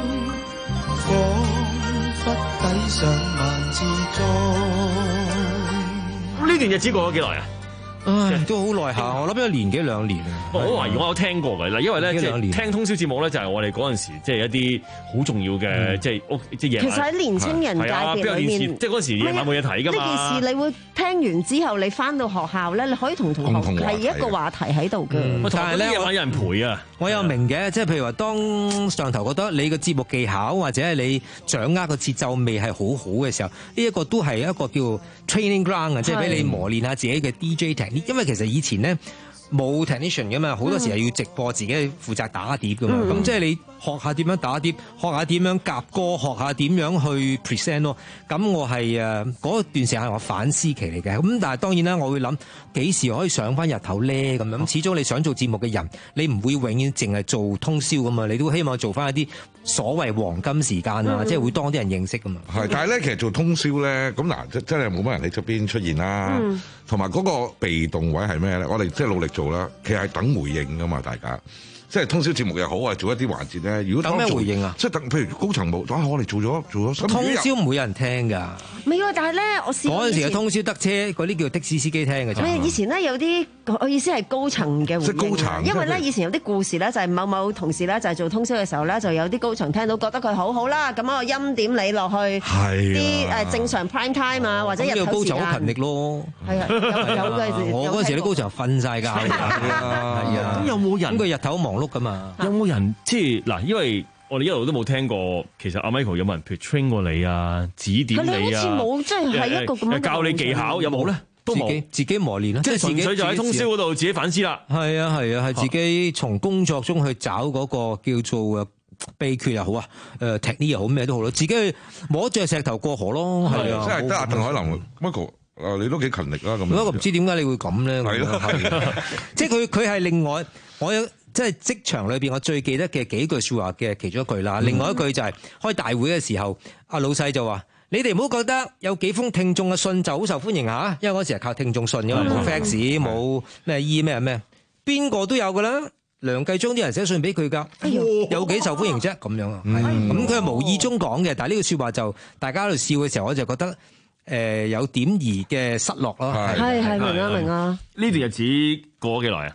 彷彿抵上萬次災。 呢段日子過咗幾耐啊？ 唉，都好耐下，我諗一年幾兩年啊。 我懷疑我有聽過㗎啦，因為咧即係聽通宵節目咧，就係我哋嗰陣時即係一啲好重要嘅即係屋即係夜晚。 其實喺年青人界別裏面， 即係嗰陣時夜晚冇嘢睇㗎嘛。 呢件事你會聽完之後，你翻到學校咧，你可以同同學係一個話題喺度嘅。 但係咧， 夜晚有人陪啊， 我有明嘅，即係譬如話，當上頭覺得你個節目技巧或者係你掌握個節奏未係好好嘅時候，呢一個都係一個叫 training ground 啊，即係俾你磨練下自己嘅 D J technique。因為其實以前咧冇 technician 㗎嘛，好多時係要直播自己負責打碟㗎嘛。咁、嗯、即係你學下點樣打碟，學下點樣夾歌，學下點樣去 present 咯。咁我係誒嗰段時間係我反思期嚟嘅。咁但係當然啦，我會諗幾時可以上翻日頭咧咁樣。咁始終你想做節目嘅人，你唔會永遠淨係做通宵㗎嘛。你都希望做翻一啲所謂黃金時間啊，嗯、即係會多啲人認識㗎嘛。 係，但係咧其實做通宵咧，咁嗱真真係冇乜人喺出邊出現啦。同埋嗰個被動位係咩咧？我哋即係努力做啦，其實係等回應㗎嘛，大家。即係通宵節目又好啊，做一啲環節咧。如果等咩回應啊？ 即係等，譬如高層冇，啊，我哋做咗做咗。 通宵唔會有人聽㗎。 唔係喎，但係咧，我試過嗰陣時嘅通宵得車，嗰啲叫的士司機聽嘅啫。 唔係，以前咧有啲，我意思係高層嘅回應。 即係高層。 因為咧，以前有啲故事咧，就係某某同事咧，就係做通宵嘅時候咧，就有啲高層聽到覺得佢好好啦，咁我欽點你落去啲誒正常 prime time 啊，或者日頭時間。 高層好勤力咯。 係啊，有有嘅。 我嗰陣時啲高層瞓曬覺㗎。係啊。 咁有冇人？ 咁佢日頭忙碌㗎嘛。 有冇人即係嗱？因為我哋一路都冇聽過，其實阿 Michael 有冇人譬如 train 過你啊，指點你啊？ 佢好似冇，即係係一個咁樣教你技巧，有冇咧？都冇， 自己磨練啦。 即係純粹就喺通宵嗰度自己反思啦。 係啊係啊，係自己從工作中去找嗰個叫做秘訣又好啊，誒 technique 又好，咩都好咯。自己去摸着石頭過河咯。係啊， 即係得阿鄧海林 Michael。誒，你都幾勤力啦咁。 我唔知點解你會咁咧？係咯，係。即係佢佢係另外，我有即係職場裏邊我最記得嘅幾句説話嘅其中一句啦。另外一句就係開大會嘅時候，阿老細就話：你哋唔好覺得有幾封聽眾嘅信就好受歡迎嚇，因為嗰時係靠聽眾信㗎嘛，冇 fax 冇咩 E 咩咩，邊個都有㗎啦。梁繼章啲人寫信俾佢㗎，有幾受歡迎啫？咁樣啊，咁佢係無意中講嘅，但係呢句説話就大家喺度笑嘅時候，我就覺得。誒、呃、有點兒嘅失落咯， 係係明啊明啊！ 呢段日子過咗幾耐啊？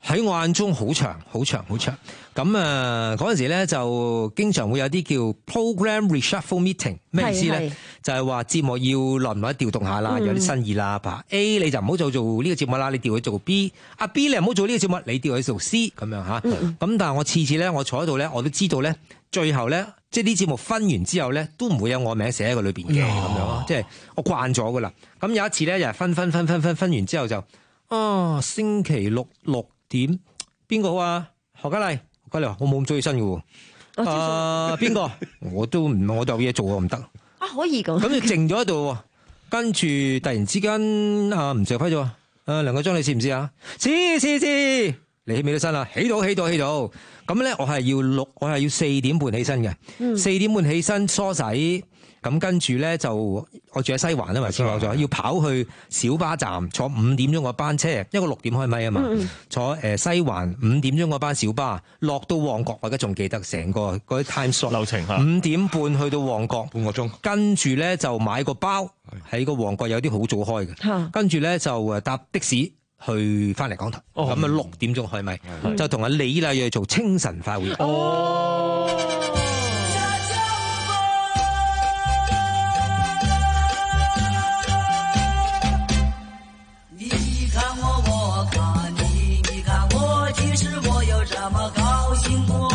喺我眼中好長，好長，好長。咁啊，嗰陣時咧就經常會有啲叫 program reshuffle meeting， 咩意思咧？就係話節目要耐唔耐調動下啦，嗯、有啲新意啦。譬如 A 你就唔好做做呢個節目啦，你調去做 B。啊 B 你唔好做呢個節目，你調去做 C 咁樣嚇。咁、嗯、但係我次次咧，我坐喺度咧，我都知道咧，最後咧，即係啲節目分完之後咧，都唔會有我名寫喺個裏邊嘅咁樣咯。即係我慣咗噶啦。咁有一次咧，又係分分分分分分完之後就，啊星期六六點邊個好啊？何嘉麗，何嘉麗話我冇咁追身嘅喎。啊邊個？我都唔，我就有嘢做喎，唔得。 啊可以咁。咁就靜咗喺度，跟住突然之間啊吳兆輝就話：啊梁國璋你知唔知啊？知知知，你起未起身啦？起到起到起到。咁咧我係要六，我係要四點半起身嘅。嗯、四點半起身梳洗。咁跟住咧就我住喺西環啊嘛，先講咗要跑去小巴站坐五點鐘個班車，因為六點開咪啊嘛，嗯、坐誒西環五點鐘個班小巴落到旺角，我而家仲記得成個嗰啲 time slot 流程嚇， 五點半去到旺角半個鐘，跟住咧就買個包喺個旺角有啲好早開嘅，跟住咧就誒搭的士去翻嚟港台，咁啊六點鐘開咪，就同阿李麗去做清晨快活。哦這麼高興過，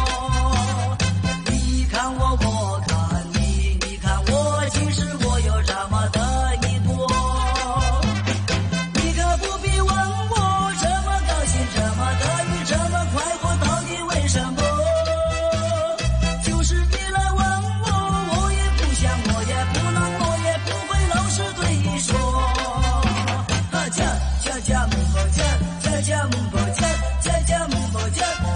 你看我，我看你，你看我，其實我有這麼得意過。你可不必問我，這麼高興，這麼得意，這麼快活，到底為什麼？就是你來問我，我也不想，我也不能，我也不會老實對你說。啊，這這這麼多，這這這麼多，這這這麼多。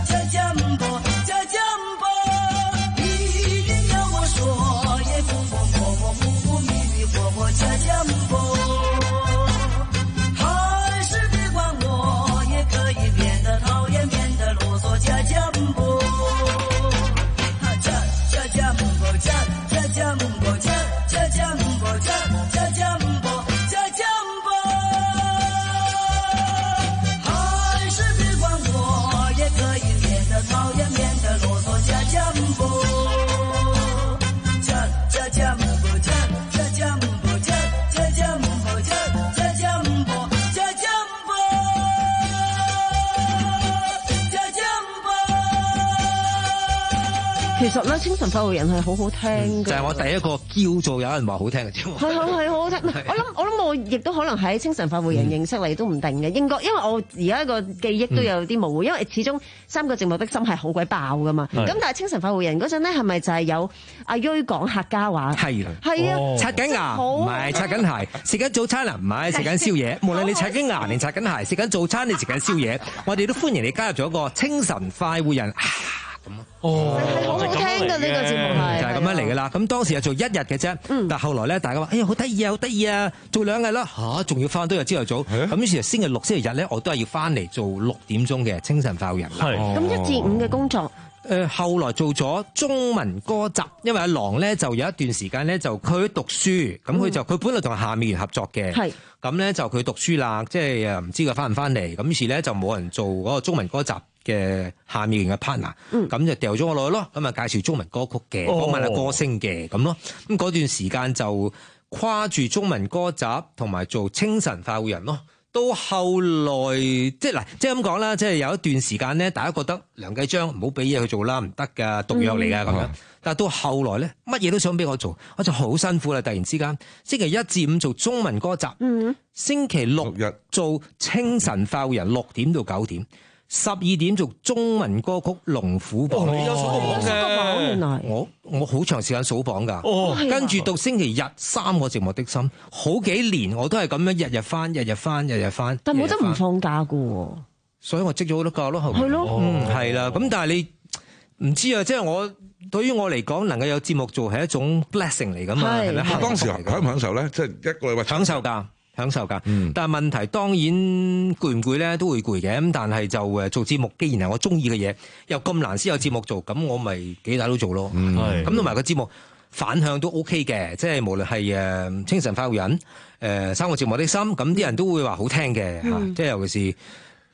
其實咧，清晨快活人係好好聽嘅， 就係、是、我第一個叫做有人話好聽嘅節目。 係係係好好聽。我諗我諗我亦都可能喺清晨快活人認識你都唔定嘅，應該因為我而家個記憶都有啲模糊，因為始終三個寂寞的心係好鬼爆噶嘛。咁但係清晨快活人嗰陣咧，係咪就係有阿瑞講客家話？係啦，係啊，刷緊牙唔係刷緊鞋，食緊早餐啊唔係食緊宵夜。無論你刷緊牙定刷緊鞋，食緊早餐定食緊宵夜，我哋都歡迎你加入咗一個清晨快活人。哦，係好好聽㗎呢個節目係，就係咁樣嚟㗎啦。咁當時係做一日嘅啫，但係後來咧，大家話：哎呀，好得意啊，好得意啊！做兩日啦嚇，仲要翻多日朝頭早。咁於是星期六、星期日咧，我都係要翻嚟做六點鐘嘅清晨快活人啦。 咁一至五嘅工作， 誒後來做咗中文歌集，因為阿郎咧就有一段時間咧就佢讀書，咁佢就佢本來同夏美園合作嘅，係咁咧就佢讀書啦，即係誒唔知佢翻唔翻嚟，咁於是咧就冇人做嗰個中文歌集嘅夏美園嘅 partner，咁就掉咗我落去咯，咁啊介紹中文歌曲嘅，訪問下歌星嘅咁咯，咁嗰段時間就跨住中文歌集同埋做清晨快活人咯。到後來即係嗱，即係咁講啦，即係有一段時間咧，大家覺得梁繼章唔好俾嘢佢做啦，唔得噶，毒藥嚟噶咁樣。但係到後來咧，乜嘢都想俾我做，我就好辛苦啦。突然之間，星期一至五做中文歌集，嗯、星期六日做清晨快活人六點到九點。十二點做中文歌曲龍虎榜， 你有數榜嘅？ 原來我我好長時間數榜㗎。哦，跟住到星期日三個寂寞的心，好幾年我都係咁樣日日翻，日日翻，日日翻。 但冇得唔放假㗎喎， 所以我積咗好多假咯。 係咯， 嗯，係啦。咁但係你唔知啊，即係我對於我嚟講，能夠有節目做係一種 blessing 嚟㗎嘛，係咪？ 當時享唔享受咧？即係一個禮拜享受㗎。享受㗎，嗯、但係問題當然攰唔攰咧，都會攰嘅。咁但係就誒做節目，既然係我中意嘅嘢，又咁難先有節目做，咁我咪幾大都做咯。咁同埋個節目反響都 OK 嘅，即係無論係誒清晨快活人、誒、呃、三個寂寞的心，咁啲人都會話好聽嘅嚇。即係、嗯、尤其是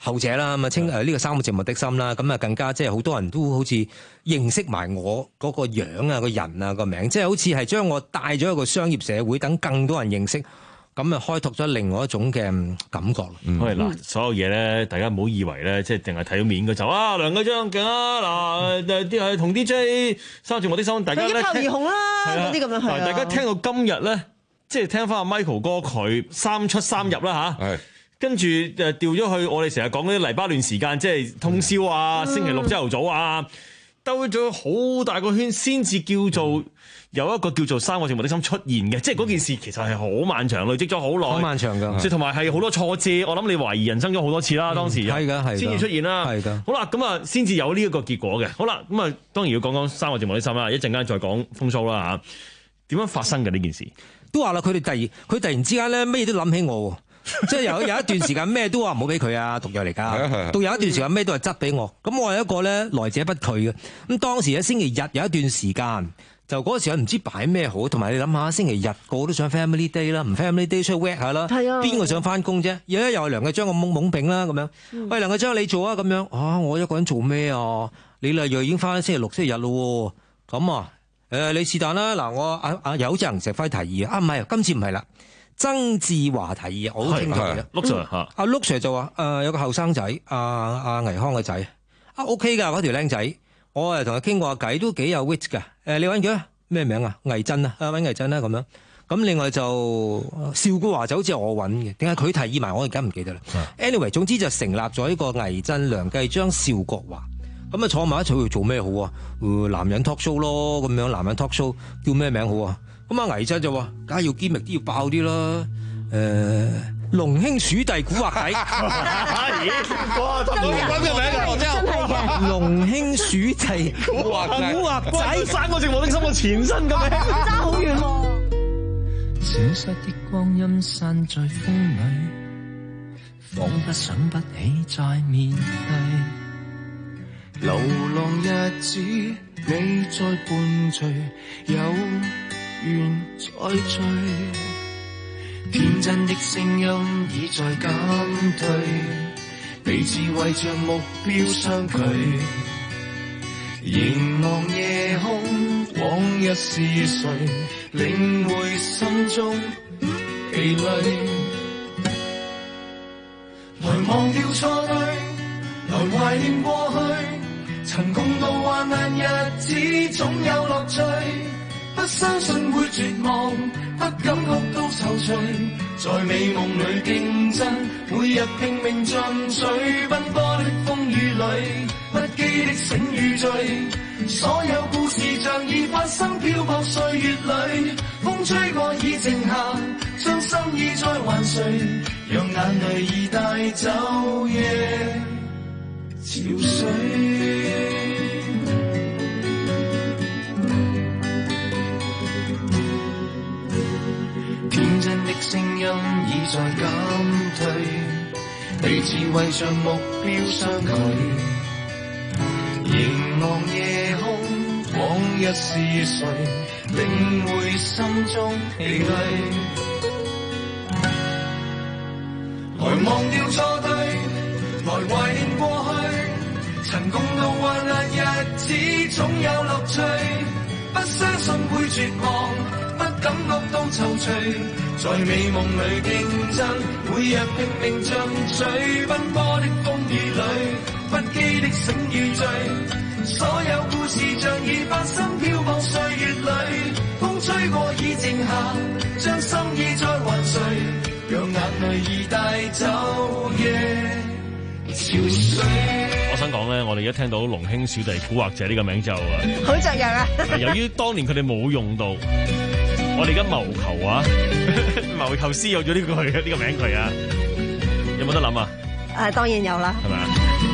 後者啦，咁啊稱誒呢個三個寂寞的心啦，咁啊更加即係好多人都好似認識埋我嗰個樣啊、個人啊、個名，即係好似係將我帶咗一個商業社會，等更多人認識，咁啊開拓咗另外一種嘅感覺。 嗯，嗱，所有嘢咧，大家唔好以為咧，即係淨係睇到面嘅就啊，梁繼璋勁啊，嗱誒啲係同 D J 三個寂寞的心，大家咧一炮而紅啦，嗰啲咁樣係啊。大家聽到今日咧，即係聽翻阿 Michael 哥佢三出三入啦嚇。跟住誒調咗去，我哋成日講嗰啲黎巴嫩時間，即係通宵啊，嗯、星期六朝頭早啊，兜咗好大個圈，先至叫做有一個叫做三個寂寞的心出現嘅。即係嗰件事其實係好漫長，累積咗好耐，好漫長㗎。即係同埋係好多挫折，我諗你懷疑人生咗好多次啦。當時係㗎，係先至出現啦。係㗎。好啦，咁啊，先至有呢一個結果嘅。好啦，咁啊，當然要講講三個寂寞的心啦。一陣間再講風騷啦嚇。點樣發生嘅呢件事？都話啦，佢哋突然佢突然之間咧，咩都諗起我。即係有有一段時間咩都話唔好俾佢啊，毒藥嚟㗎。到有一段時間咩都係執俾我，咁我係一個咧來者不拒嘅。咁當時喺星期日有一段時間，就嗰時候唔知擺咩好，同埋你諗下星期日個個都想 family day 啦，唔 family day 出去 work 下啦。係啊，邊個想翻工啫？而家又係梁繼璋個懵懵丙啦咁樣。嗯、喂，梁繼璋你做啊咁樣啊？我一個人做咩啊？你例如已經翻星期六星期日咯喎。咁啊，誒、呃、你是但啦。嗱，我啊啊有隻人石輝提議啊，唔係今次唔係啦。曾志華提議，我好清楚嘅。陸 Sir 嚇，阿陸 Sir 就話：誒、呃、有個後生仔，阿阿倪康嘅仔，啊 OK 㗎，嗰條僆仔，我誒同佢傾過偈，都幾有 wit 㗎。誒、呃、你揾佢咩名啊？倪震啊，啊揾倪震啦咁樣。咁另外就邵國華就好似我揾嘅，定係佢提議埋？我而家唔記得啦。anyway， 總之就成立咗呢個倪震、梁繼璋、邵國華。咁啊坐埋一齊去做咩好啊？呃、男人 talk show 咯，咁樣男人 talk show 叫咩名好啊？咁啊，倪震就話：梗係要堅力啲，要爆啲啦！誒，龍兄鼠弟古惑仔，哇！咁嘅名真係嘅，龍兄鼠弟古惑仔，古惑仔三個寂寞的心嘅前身咁樣，爭好遠喎！消失的光陰散在風裏，彷彿想不起再面對。流浪日子，你在伴隨有。願再聚，天真的聲音已在減退，彼此為着目標相距。凝望夜空，往日是誰領會心中疲累？來忘掉錯對，來懷念過去，曾共度患難日子，總有樂趣。不相信會絕望，不敢哭到躊躇，在美夢裏競爭，每日拼命進取，奔波的風雨裏，不羈的醒與醉，所有故事像已發生，漂泊歲月裏，風吹過已靜下，將心意再還誰，讓眼淚已帶走夜潮水。天真的聲音已在減退，彼此為着目標相距。凝望夜空，往日是誰領會心中疲累？來忘掉錯對，來懷念過去，曾共度患難日子，總有樂趣。不相信會絕望，不敢哭到躊躇，在美夢裏競爭，每日拼命進取，奔波的風雨裏，不羈的醒與醉，所有故事像已發生，漂泊歲月裏，風吹過已靜下，將心意再還誰，讓眼淚已帶走夜潮水。我想講咧，我哋一聽到龍兄小弟古惑仔呢個名就好雀躍啊！由於當年佢哋冇用到，我哋而家謀求啊，謀求師有咗呢個呢個名佢啊，有冇得諗啊？誒，當然有啦，係咪啊？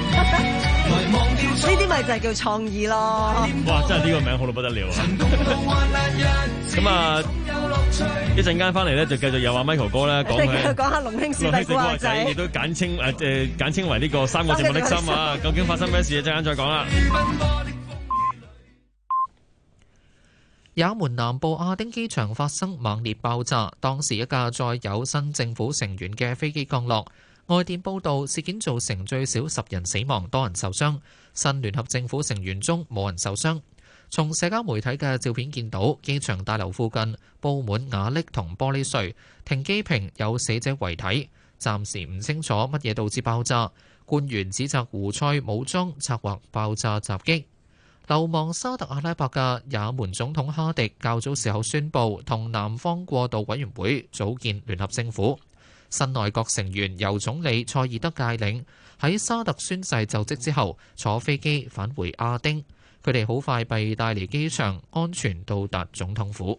呢啲咪就係叫創意咯！哇，真係呢個名好到不得了啊！咁啊，一陣間翻嚟咧，就繼續有阿 Michael 哥咧講佢講下龍兄小弟古惑仔，亦都簡稱誒誒簡稱為呢個三個寂寞的心啊！究竟發生咩事？一陣間再講啦。 也門南部亞丁機場發生猛烈爆炸，當時一架載有新政府成員嘅飛機降落。 外電報道，事件造成最少十人死亡，多人受傷。新聯合政府成員中冇人受傷。從社交媒體嘅照片見到，機場大樓附近佈滿瓦礫同玻璃碎，停機坪有死者遺體。暫時唔清楚乜嘢導致爆炸。官員指責胡塞武裝策劃爆炸襲擊。流亡沙特阿拉伯嘅也門總統哈迪較早時候宣布同南方過渡委員會組建聯合政府，新內閣成員由總理塞爾德帶領，喺沙特宣誓就職之後坐飛機返回阿丁，佢哋好快被帶離機場，安全到達總統府。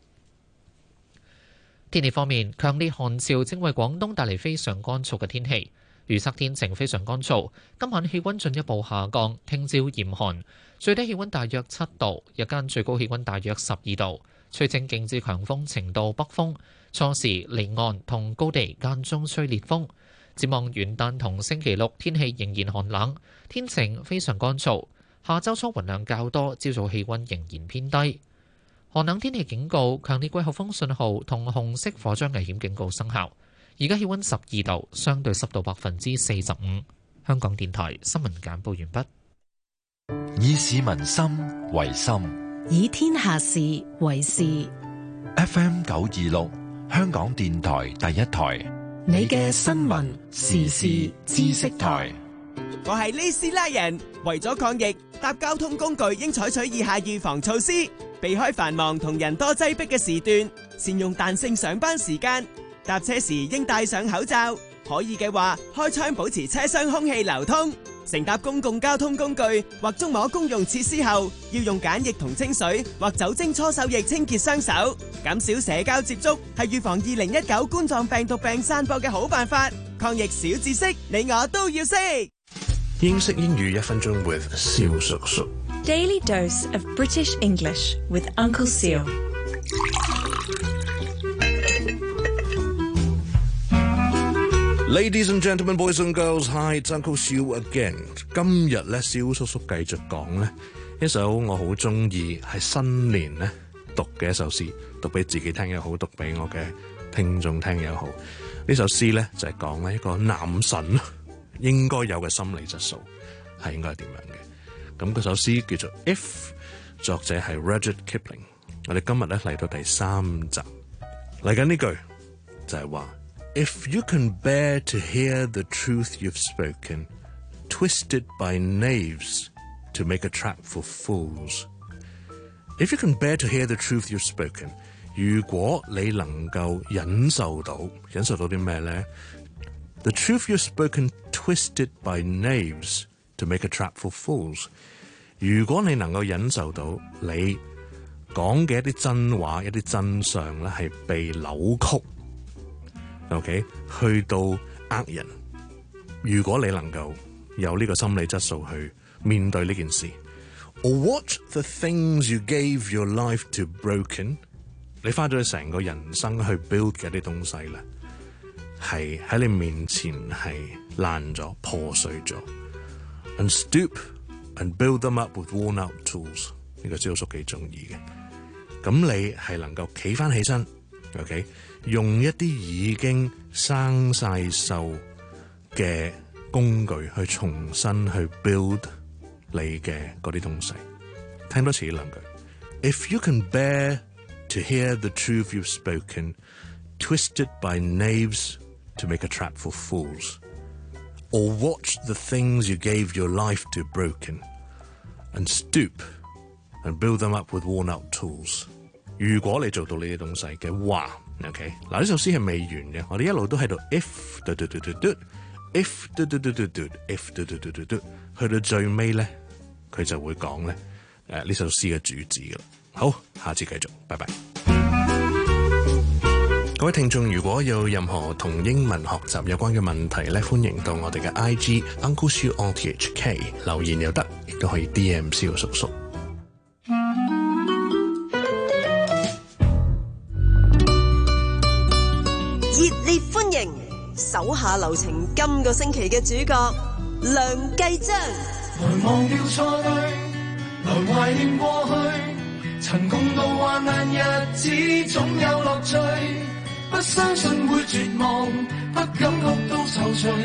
天氣方面，強烈寒潮正為廣東帶嚟非常乾燥嘅天氣。預測天晴非常乾燥，今晚氣溫進一步下降，聽朝嚴寒，最低氣溫大約七度，日間最高氣溫大約十二度，吹清勁至強風程度北風，初時離岸同高地間中吹烈風。展望元旦同星期六天氣仍然寒冷，天晴非常乾燥，下週初雲量較多，朝早氣溫仍然偏低。寒冷天氣警告、強烈季候風信號同紅色火災危險警告生效。而家氣溫十二度，相對濕度百分之四十五。香港電台新聞簡報完畢。 以市民心為心， 以天下事為事。 F M 九二六，香港電台第一台， 你嘅新聞時事知識台。 我係李斯拉人，為咗抗疫，搭交通工具應採取以下預防措施：避開繁忙同人多擠迫嘅時段，善用彈性上班時間。搭車時應戴上口罩，可以嘅話開窗保持車廂空氣流通。乘搭公共交通工具或觸摸公用設施後，要用梘液同清水或酒精搓手液清潔雙手。減少社交接觸係預防二零一九冠狀病毒病散播嘅好辦法。抗疫小知識，你我都要識。 英式英語一分鐘 with 蕭叔叔。 Daily dose of British English with Uncle Seal。 Ladies and gentlemen, boys and girls, hi, it's Uncle Siu again。今日咧，蕭叔叔繼續講咧一首我好中意，係新年咧讀嘅一首詩，讀俾自己聽又好，讀俾我嘅聽眾聽又好。呢首詩咧就係講咧一個男神應該有嘅心理質素係應該係點樣嘅。咁嗰首詩叫做 If， 作者係 Rudyard Kipling。我哋今日咧嚟到第三集，嚟緊呢句就係話。If you can bear to hear the truth you've spoken, twisted by knaves to make a trap for fools. If you can bear to hear the truth you've spoken, 如果你能夠忍受到，忍受到啲咩咧 ？The truth you've spoken, twisted by knaves to make a trap for fools. 如果你能夠忍受到你講嘅一啲真話、一啲真相咧，係被扭曲。OK， 去到呃人。如果你能夠有呢個心理質素去面對呢件事 ，or what the things you gave your life to broken， 你花咗成個人生去 build 嘅啲東西咧，係喺你面前係爛咗、破碎咗。And stoop and build them up with worn out tools， 呢個招數幾中意嘅。咁你係能夠企翻起身 ，OK。用一啲已經生晒鏽嘅工具去重新去 build 你嘅嗰啲東西。聽多次呢兩句。If you can bear to hear the truth you've spoken, twisted by knaves to make a trap for fools, or watch the things you gave your life to broken, and stoop and build them up with worn out tools。如果你做到呢啲東西嘅話，OK， 嗱呢首詩係未完嘅，我哋一路都喺度 if 嘟嘟嘟嘟嘟 if 嘟嘟嘟嘟嘟 if 嘟嘟嘟嘟嘟，去到最尾咧，佢就會講咧誒呢首詩嘅主旨噶啦。好，下次繼續，拜拜。各位聽眾，如果有任何同英文學習有關嘅問題咧，歡迎到我哋嘅 I G Uncle Siu R T H K 留言又得，亦都可以 D M 蕭叔叔。 熱烈歡迎手下留情今個星期嘅主角梁繼章。 來忘掉錯對，來懷念過去，曾共度患難日子總有樂趣，不相信會絕望，不敢哭到愁緒。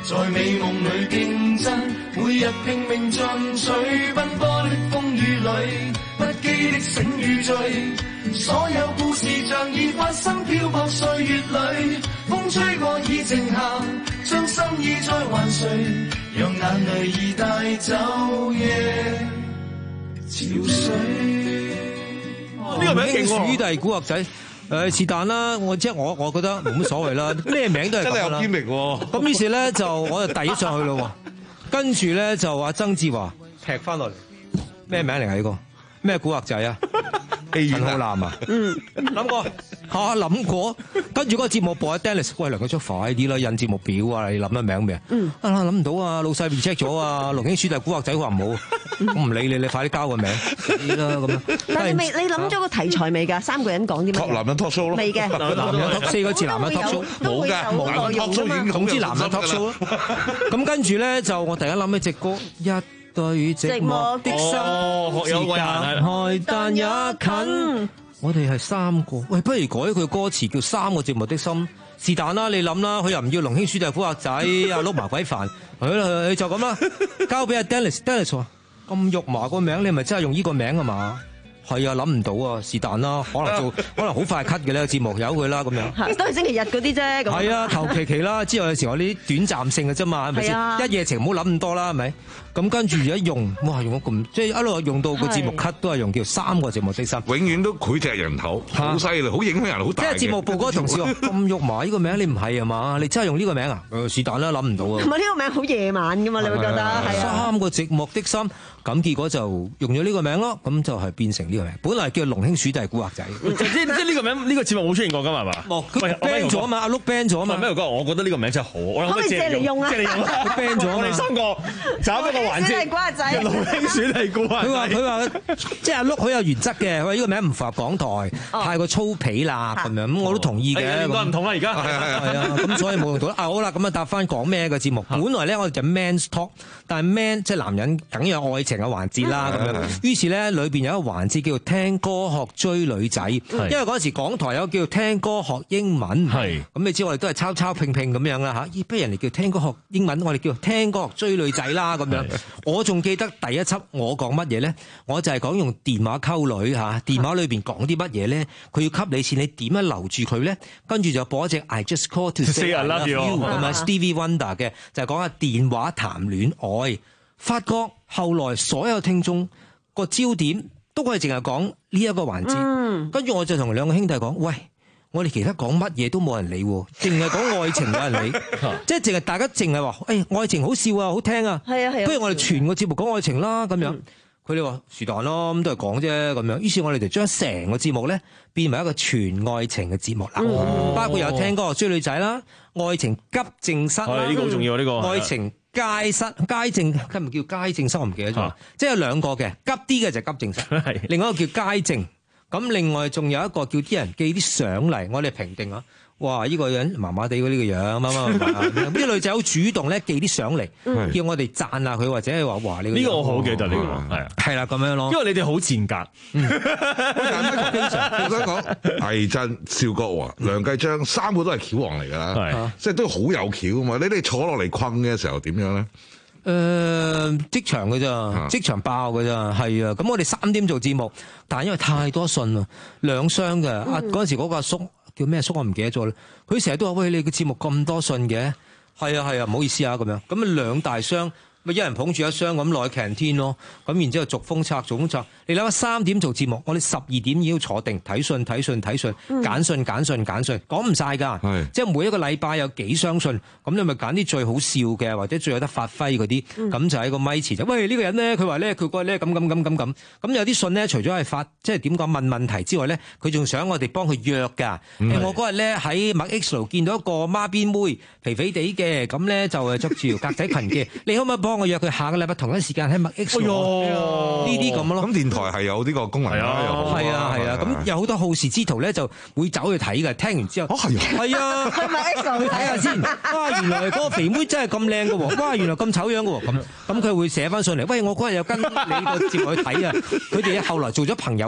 在美夢裏競爭，每日拼命進取，奔波的風雨裏，不羈的醒與醉，所有故事像已發生，漂泊歲月裏，風吹過已靜下，將心意再還誰，讓眼淚已帶走夜潮水。 呢個名勁喎！ 鼠弟古惑仔。誒是但啦，我即係我，我覺得冇乜所謂啦，咩名都係咁啦。真係有編名喎。咁於是咧就我就遞咗上去咯喎，跟住咧就阿曾志華劈翻落嚟，咩名嚟啊？呢個咩古惑仔啊？陳浩南啊？嗯，諗過嚇諗過，跟住嗰個節目播喺 Dennis， 喂梁繼昌快啲啦，印節目表啊，你諗得名未啊？嗯，啊諗唔到啊，老細 reject 咗啊，龍興鼠弟古惑仔話唔好，我唔理你，你快啲交個名，死啦咁樣。 但係你未，你諗咗個題材未㗎？三個人講啲乜？ 男人 talk show 咯， 未嘅。 男人 talk 四個字，男人 talk show 冇㗎，冇內容㗎嘛。 總之男人 talk show 咯。咁跟住咧就我突然間諗起隻歌一。對寂寞的心， 哦，有位開但也近。我哋係三個，喂，不如改佢歌詞叫三個寂寞的心。是但啦，你諗啦，佢又唔要龍興鼠弟古惑仔，啊碌麻鬼煩，佢就咁啦，交俾阿 Dennis。Dennis 話咁肉麻個名，你咪真係用呢個名啊嘛？係啊，諗唔到啊，是但啦，可能做可能好快 cut 嘅呢個節目，由佢啦咁樣。 都係星期日嗰啲啫。 係啊，求其其啦。之後有時我啲短暫性嘅啫嘛，係咪先？一夜情唔好諗咁多啦，係咪？咁跟住一用，哇！用咗咁，即係一路用到個節目 cut 都係用叫三個節目的心， 永遠都膾炙人口，好犀利，好影響人，好大嘅。 即係節目部嗰個同事話咁肉麻呢個名，你唔係啊嘛？你真係用呢個名啊？是但啦，諗唔到啊。 同埋呢個名好夜晚噶嘛，你會覺得係啊。 三個寂寞的心，咁結果就用咗呢個名咯，咁就係變成呢個名。本來叫龍興鼠弟古惑仔， 即即即呢個名呢個節目冇出現過㗎嘛？係嘛？ 冇，佢 ban 咗啊嘛，阿碌 ban 咗啊嘛。 咩哥，我覺得呢個名真係好，我可唔可以借嚟用啊？ 借嚟用啊 ban 咗啊嘛。 我哋三個找一個環節。龍興鼠弟古惑仔， 佢話佢話即係阿碌好有原則嘅，佢話呢個名唔符合港台，太過粗鄙啦咁樣，咁我都同意嘅。 應該唔同啦，而家係係啊，咁所以冇用到。啊好啦，咁啊答翻講咩嘅節目？本來咧我哋就 Men's Talk， 但係 Man 即係男人梗有愛情嘅環節啦咁樣。於是咧裏邊有一個環節叫做聽歌學追女仔，因為嗰時港台有個叫做聽歌學英文，係咁你知我哋都係抄抄拼拼咁樣啦嚇。咦，不如人哋叫聽歌學英文，我哋叫聽歌學追女仔啦咁樣。我仲記得第一輯我講乜嘢咧？我就係講用電話溝女嚇，電話裏邊講啲乜嘢咧？佢要給你錢，你點樣留住佢咧？跟住就播一隻 I Just Call to Say I Love You 咁啊 Stevie Wonder 嘅，就係講下電話談戀愛。發覺後來所有聽眾個焦點都係淨係講呢一個環節，嗯、跟住我就同兩個兄弟講：喂，我哋其他講乜嘢都冇人理，淨係講愛情有人理，即係淨係大家淨係話，誒、哎，愛情好笑啊，好聽啊，係啊係啊，不如我哋全個節目講愛情啦，咁樣。佢哋話是但咯，咁都係講啫，咁樣。於是我哋就將成個節目咧變為一個全愛情嘅節目啦，嗯、包括有聽歌追女仔啦，愛情急症室， 係呢個好重要呢、這個， 愛情街室街症，佢唔叫街症室，我唔記得咗，啊、即係有兩個嘅，急啲嘅就係急症室，係另外一個叫街症，咁另外仲有一個叫啲人寄啲相嚟，我哋評定啊。哇！呢、這個人麻麻地嗰呢個樣，乜乜乜，啲女仔好主動咧，寄啲相嚟，嗯、叫我哋讚下佢，或者係話哇呢個呢個我好記得呢、這個係啊，係啦咁樣咯。因為你哋好賤格，嗯、 我想講魏震、邵國華、梁繼昌三個都係橋王嚟㗎啦，係即係都好有橋啊嘛！你哋坐落嚟困嘅時候點樣咧？誒、 呃，即場㗎咋，即場爆㗎咋，係啊！咁我哋三點做節目，但係因為太多信啦，兩箱嘅啊嗰陣時嗰個阿叔。叫咩叔我唔記得咗啦，佢成日都話喂，你個節目咁多信嘅，係啊係啊，唔好意思啊咁樣，咁啊兩大箱，咪一人捧住一箱咁落去 canteen 咯，咁然之後逐封拆逐封拆，你諗下三點做節目，我哋十二點已經要坐定睇信睇信睇信，揀信揀信揀信，講唔晒㗎，是即係每一個禮拜有幾箱信，咁你咪揀啲最好笑嘅或者最有得發揮嗰啲，咁、嗯、就喺個咪前就喂呢、呢個人咧，佢話咧佢嗰日咧咁咁咁咁咁，咁有啲信咧除咗係發即係點講問問題之外咧，佢仲想我哋幫佢約㗎。是我嗰日咧喺麥 X 路見到一個孖辮妹肥肥地嘅，咁咧就係着住條格仔裙嘅，你可唔可以幫我約佢下個禮拜同一時間喺麥 X 路呢啲咁咯？ 咁電台係有呢個功能啦， 係啊係啊，咁有好多好事之徒咧就會走去睇嘅，聽完之後，哦係啊，係啊， 去麥 X 路去睇下先。哇，原來嗰個肥妹真係咁靚嘅喎！哇，原來咁醜樣嘅喎！咁咁佢會寫翻上嚟，喂，我嗰日又跟你個節目去睇啊！佢哋後來做咗朋友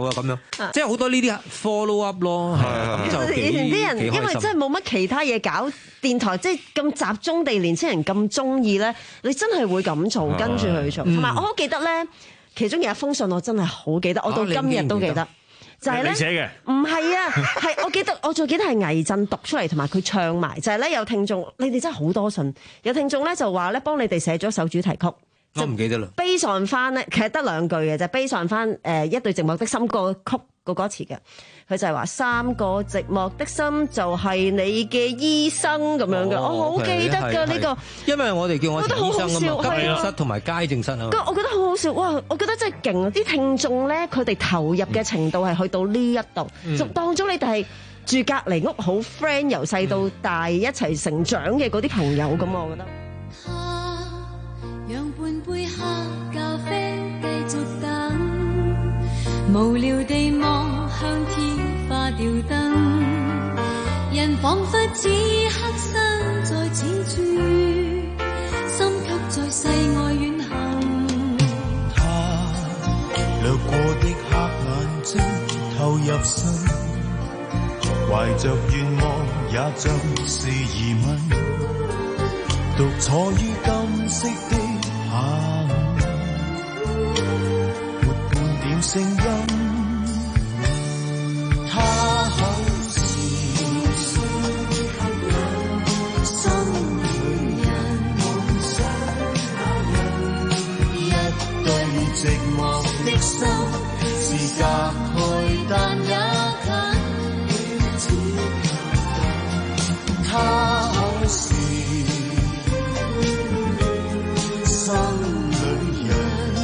啊咁樣，即係好多呢啲 follow up 咯。咁就以前啲人因為真係冇乜其他嘢搞，電台即係咁集中地年青人咁中意咧，你真係會咁做，跟住去做。同埋我好記得咧，其中有一封信我真係好記得，我到今日都記得。就係咧， 你寫嘅？ 唔係啊，係我記得，我仲記得係倪震讀出嚟，同埋佢唱埋。就係咧，有聽眾，你哋真係好多信，有聽眾咧就話咧幫你哋寫咗首主題曲。 我唔記得啦。悲上翻咧，其實得兩句嘅，就悲上翻誒一對寂寞的心個曲個歌詞嘅。佢就係話三個寂寞的心就係你嘅醫生咁樣嘅，我好記得㗎呢個。因為我哋叫我醫生啊嘛，急症室同埋街症室啊嘛。我覺得好好笑，哇！我覺得真係勁啊！啲聽眾咧，佢哋投入嘅程度係去到呢一度，就當中你哋係住隔離屋好 friend，由細到大一齊成長嘅嗰啲朋友咁，我覺得。 讓半杯黑咖啡繼續等，無聊地望向天花吊燈，人彷彿此刻身在此處，心卻在世外遠行。 他掠過的黑眼睛投入心，懷着願望也像是疑問，獨坐於金色的下午，沒半點聲音。他好似心裏人，一對寂寞的心，是隔開但也近。他好似心裏人，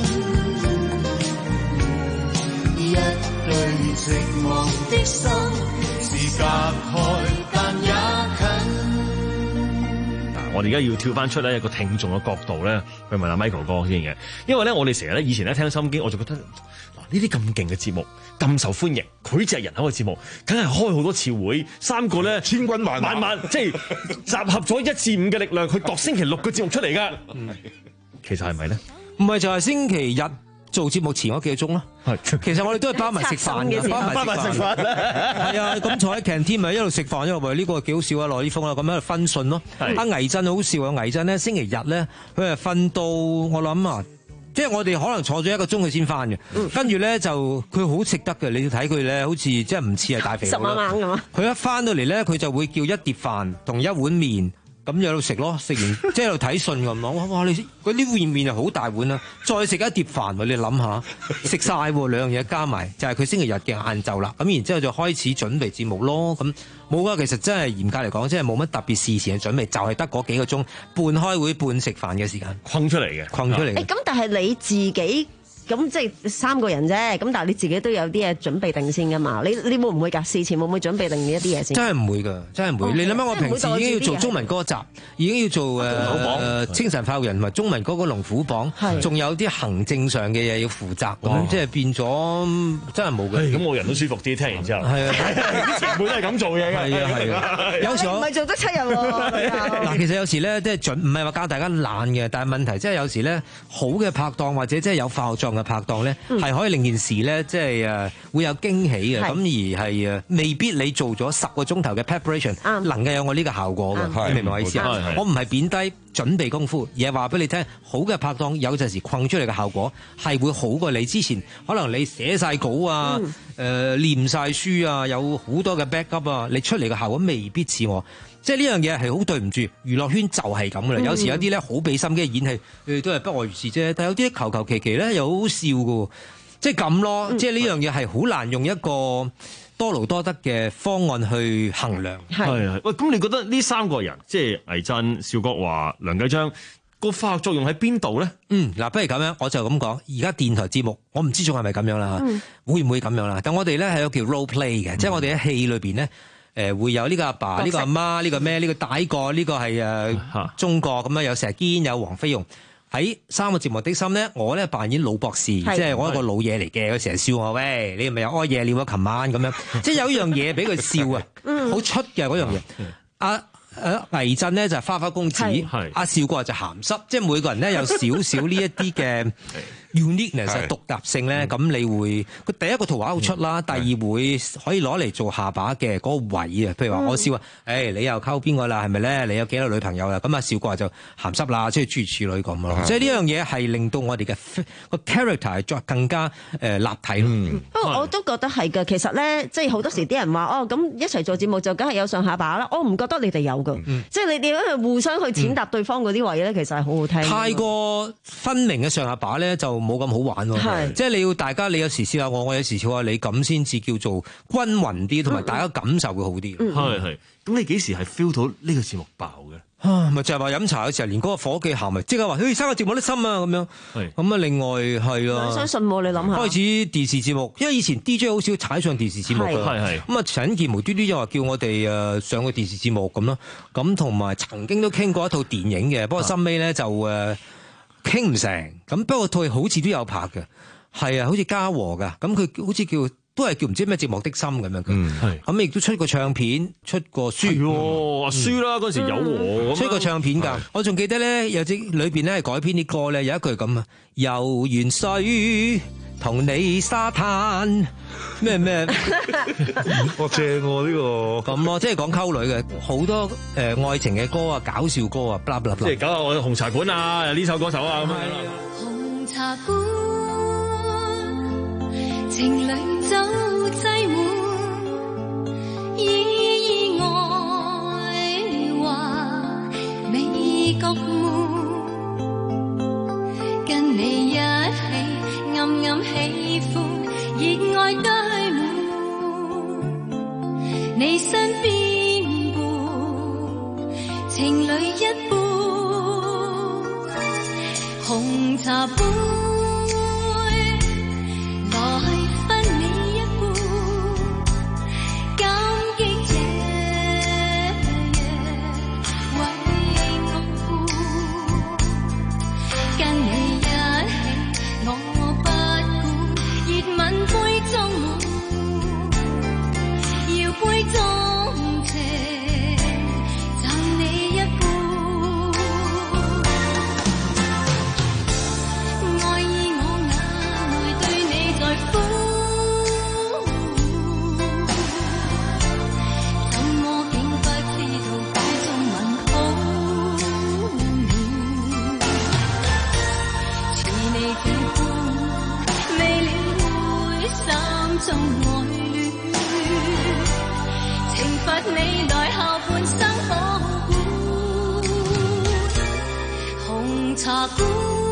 一對寂寞的心，是隔開但也近。 我哋而家要跳翻出咧一個聽眾嘅角度咧，去問阿 Michael 哥先嘅，因為咧我哋成日咧以前咧聽心機，我就覺得嗱呢啲咁勁嘅節目咁受歡迎，膾炙人口嘅節目，梗係開好多次會，三個咧千軍萬萬萬，即係集合咗一至五嘅力量去度星期六嘅節目出嚟噶。其實係咪咧？唔係就係星期日做節目前嗰幾個鐘咯。係，其實我哋都係包埋食飯嘅，包埋食飯。係啊，咁坐喺 canteen 咪一路食飯一路話呢個幾好笑啊，羅呢峰啊，咁喺度分信咯。阿倪震好笑啊，倪震咧星期日咧佢係瞓到我諗啊。即係我哋可能坐咗一個鐘佢先翻嘅，跟住咧就佢好食得嘅，你要睇佢咧，好似即係唔似係大肥佬啦。十萬咁啊！佢一翻到嚟咧，佢就會叫一碟飯同一碗麵，咁喺度食咯，食完即係喺度睇信咁咯。哇！你嗰啲碗麵係好大碗啦，再食一碟飯喎，你諗下，食晒喎兩樣嘢加埋，就係佢星期日嘅晏晝啦。咁然之後就開始準備節目咯。咁冇啊，其實真係嚴格嚟講，即係冇乜特別事前嘅準備，就係得嗰幾個鐘，半開會半食飯嘅時間，困出嚟嘅， 困出嚟。 誒，咁但係你自己。咁即係三個人啫，咁但係你自己都有啲嘢準備定先噶嘛？你你會唔會㗎？事前會唔會準備定一啲嘢先？ 真係唔會㗎，真係唔會。你諗下，我平時已經要做中文歌集，已經要做誒清晨發育人同埋中文歌嗰龍虎榜，仲有啲行政上嘅嘢要負責，咁即係變咗真係冇嘅。 咁我人都舒服啲，聽完之後。係啊，啲前輩都係咁做嘢㗎。 係啊係啊，有時我唔係做得七日喎。 嗱，其實有時咧，即係準唔係話教大家懶嘅，但係問題即係有時咧，好嘅拍檔或者即係有化學作嘅拍檔咧，係、嗯、可以令件事咧，即係誒會有驚喜嘅，咁而係誒未必你做咗十個鐘頭嘅 preparation、嗯、能夠有我呢個效果嘅，嗯、你明唔明我意思啊？我唔係貶低準備功夫，而係話俾你聽，好嘅拍檔有陣時困出嚟嘅效果係會好過你之前，可能你寫晒稿啊，誒、嗯呃、念晒書啊，有好多嘅 backup 啊，你出嚟嘅效果未必似我。即係呢樣嘢係好對唔住，娛樂圈就係咁噶啦。有時有啲咧好俾心機嘅演戲，誒都係不外如是啫。但係有啲求求其其咧又好好笑噶，即係咁咯。嗯、即係呢樣嘢係好難用一個多勞多得嘅方案去衡量。 係係喂，咁你覺得呢三個人，即係倪震、邵國華、梁繼昌，個化學作用喺邊度咧？ 嗯，嗱，不如咁樣，我就咁講。而家電台節目，我唔知仲係咪咁樣啦，嗯、會唔會咁樣啦？但我哋咧係有叫 role play 嘅，嗯、即係我哋喺戲裏邊咧。誒會有呢個阿爸、呢、呢個阿媽、呢、呢個咩、呢、呢個大個、呢、呢個係誒中國咁樣，有石堅、有黃飛鴻。喺三個節目的心咧，我咧扮演老博士，即係我一個老嘢嚟嘅，佢成日笑我，喂，你係咪有屙夜尿啊？琴晚咁樣，即係有一樣嘢俾佢笑啊，好出嘅嗰樣嘢。阿阿倪震咧就係花花公子，阿邵國就鹹濕，即係每個人咧有少少呢一啲嘅 uniqueness 係獨特性咧，咁你會佢第一個圖畫好出啦，第二會可以攞嚟做下巴嘅嗰個位啊。譬如話我笑話，誒你又溝邊個啦，係咪咧？你有幾多女朋友啦？咁啊笑過就鹹濕啦，即係諸如此類咁咯。即係呢樣嘢係令到我哋嘅個 character 再更加誒立體咯。 不過我都覺得係㗎，其實咧即係好多時啲人話哦，咁一齊做節目就梗係有上下巴啦。我唔覺得你哋有㗎，即係你哋咁去互相去踐踏對方嗰啲位咧，其實係好好聽。 太過分明嘅上下巴咧就冇咁好玩喎。係，即係你要大家你有時笑下我，我有時笑下你，咁先至叫做均勻啲，同埋大家感受會好啲。 係係，咁你幾時係 feel 到呢個節目爆嘅？ 啊，咪就係話飲茶嘅時候，連嗰個伙計行咪即刻話，嘿，生個節目都心啊咁樣。係，咁啊，另外係啦。 相信喎，你諗下。開始電視節目，因為以前 D J 好少踩上電視節目㗎。係係。咁啊，陳健無端端就話叫我哋誒上個電視節目咁咯。咁同埋曾經都傾過一套電影嘅，不過收尾咧就誒傾唔成。咁不過套戲好似都有拍嘅，係啊，好似嘉禾㗎。咁佢好似叫。都係叫唔知咩寂寞的心咁樣嘅，咁亦都出過唱片，出過書， 喎書啦嗰時有喎， 出過唱片㗎。我仲記得咧，有隻裏邊咧係改編啲歌咧，有一句咁啊，遊完水同你沙灘咩咩， 我正喎呢個， 咁咯，即係講溝女嘅好多誒愛情嘅歌啊，搞笑歌啊，blah blah blah， 即係搞下我紅茶館啊，呢首歌手啊咁樣。 紅茶館情侶走擠滿，意外話美國悶，跟你一起暗暗喜歡，熱愛堆滿，你身邊伴，情侶一般，紅茶杯。茶館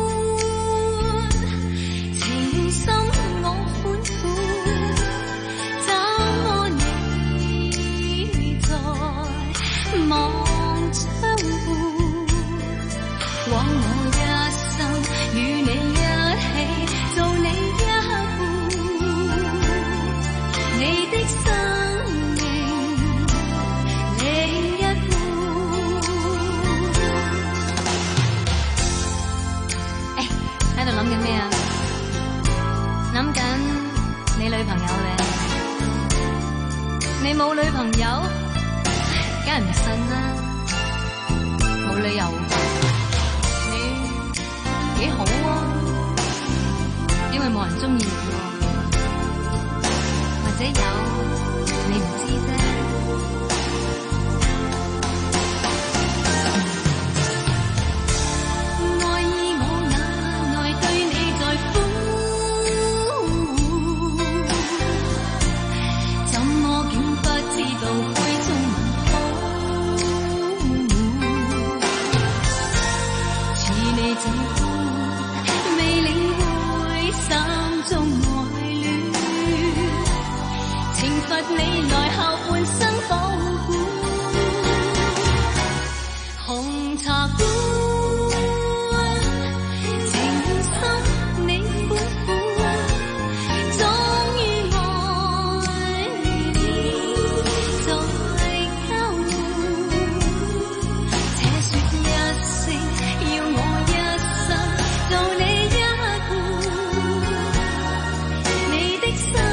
情深我款款，怎麼你在望窗戶？枉我一生與你一起做你一半，你的生命另一半。喺度諗緊咩啊？諗緊你女朋友咧？你冇女朋友，梗係唔信啦，冇理由。你幾好啊？因為冇人中意你喎，或者有你唔知啫。你來後半生保管，紅茶館情深你本款，終於愛你再交換，且說一聲要我一生做你一半，你的心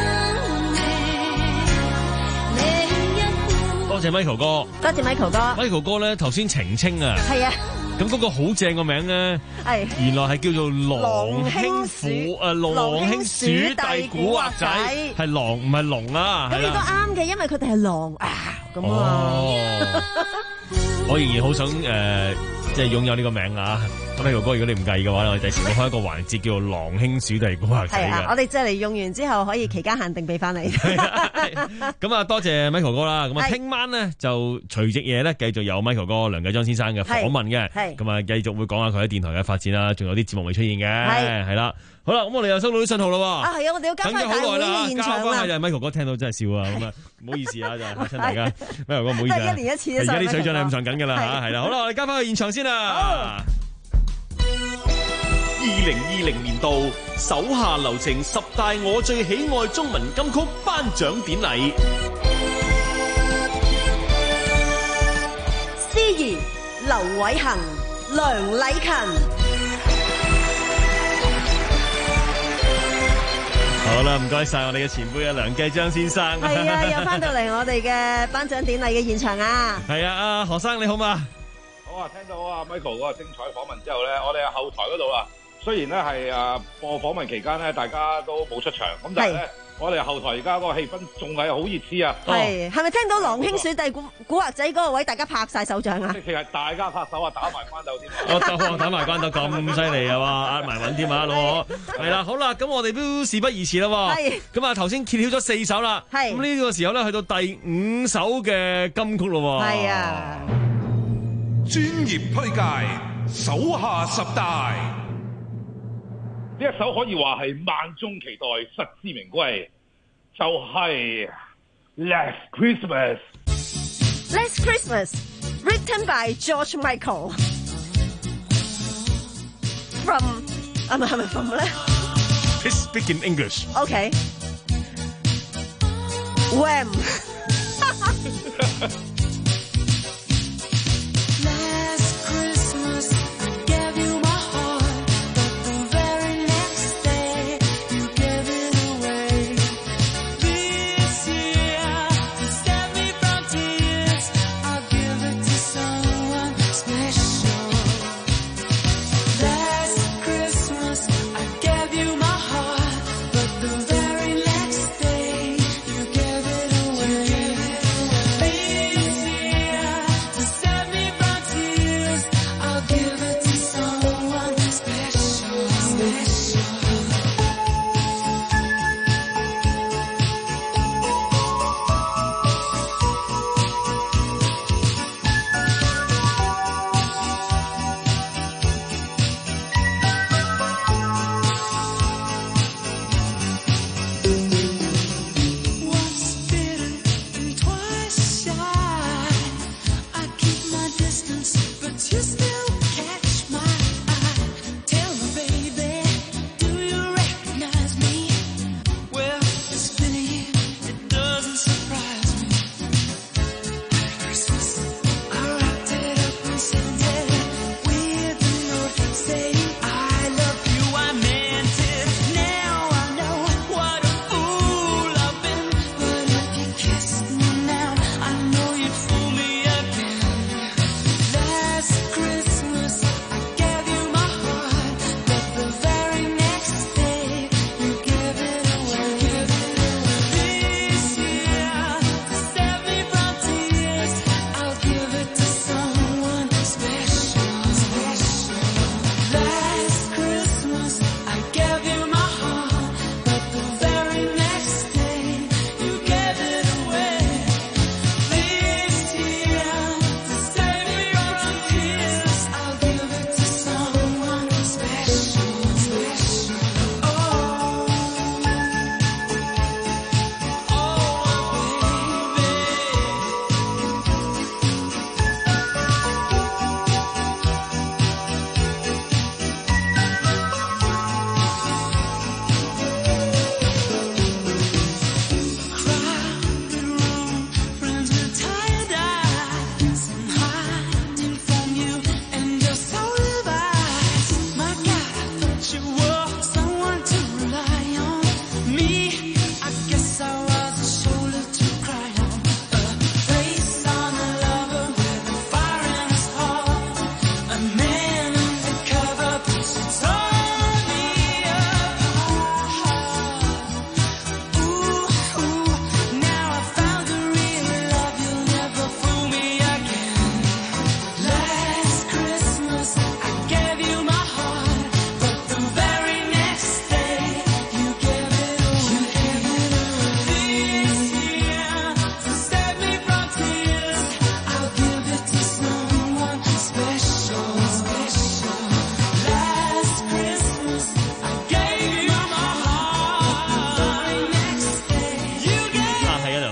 多謝 Michael 哥， 多謝 Michael 哥。 Michael 哥咧頭先澄清啊， 係啊， 咁嗰個好正個名咧， 係原來係叫做狼兄虎誒狼兄鼠弟古惑仔，係狼唔係龍啊。 咁呢個啱嘅，因為佢哋係狼啊咁啊。 我仍然好想誒，即係擁有呢個名啊！咁 Michael 哥，如果你唔介意嘅話，我哋第時會開一個環節叫做狼兄鼠弟古惑仔嘅。 係啊，我哋即係嚟用完之後可以期間限定俾翻你。 咁啊，多謝 Michael 哥啦。咁啊，聽晚咧就除夕夜咧繼續有 Michael 哥梁繼昌先生嘅訪問嘅。係咁啊，繼續會講下佢喺電台嘅發展啦，仲有啲節目未出現嘅。係係啦。好啦，咁我哋又收到啲信號啦喎。啊，係啊，我哋要交翻大會嘅現場啦。交翻係 Michael 哥聽到真係笑啊，咁啊，唔好意思啊，就嚇親大家。Michael 哥唔好意思啊。一年一次啊，而家啲水準係咁上緊㗎啦嚇，係啦。好啦，我哋交翻去現場先啦。 二零二零年度手下留情十大我最喜愛中文金曲頒獎典禮。 司儀劉偉恒、梁禮勤。 好啦，唔該晒我哋嘅前輩啊，梁繼昌先生。 係啊，又翻到嚟我哋嘅頒獎典禮嘅現場啊。 係啊，阿何生你好嘛？ 好啊，聽到阿 Michael 嗰個精彩訪問之後咧，我哋喺後台嗰度啊，雖然咧係誒播訪問期間咧，大家都冇出場，咁但係咧，我哋後台而家嗰個氣氛仲係好熱熾啊！ 係係咪聽到狼兄鼠弟古古惑仔嗰個位，大家拍晒手掌啊？ 其實大家拍手啊，打埋關鬥添啊！ 哦，打埋關鬥咁犀利啊！哇，壓埋穩添啊，老何。係啦，好啦，咁我哋都事不宜遲啦喎。係。咁啊，頭先揭曉咗四首啦。係。咁呢個時候咧，去到第五首嘅金曲咯喎。係啊。 專業推介手下十大，呢一首可以話係萬眾期待、實至名歸，就係、是、Last Christmas。Last Christmas written by George Michael from 啊唔係係咪 from 咧 ？Please speak in English. Okay. Wham. Baby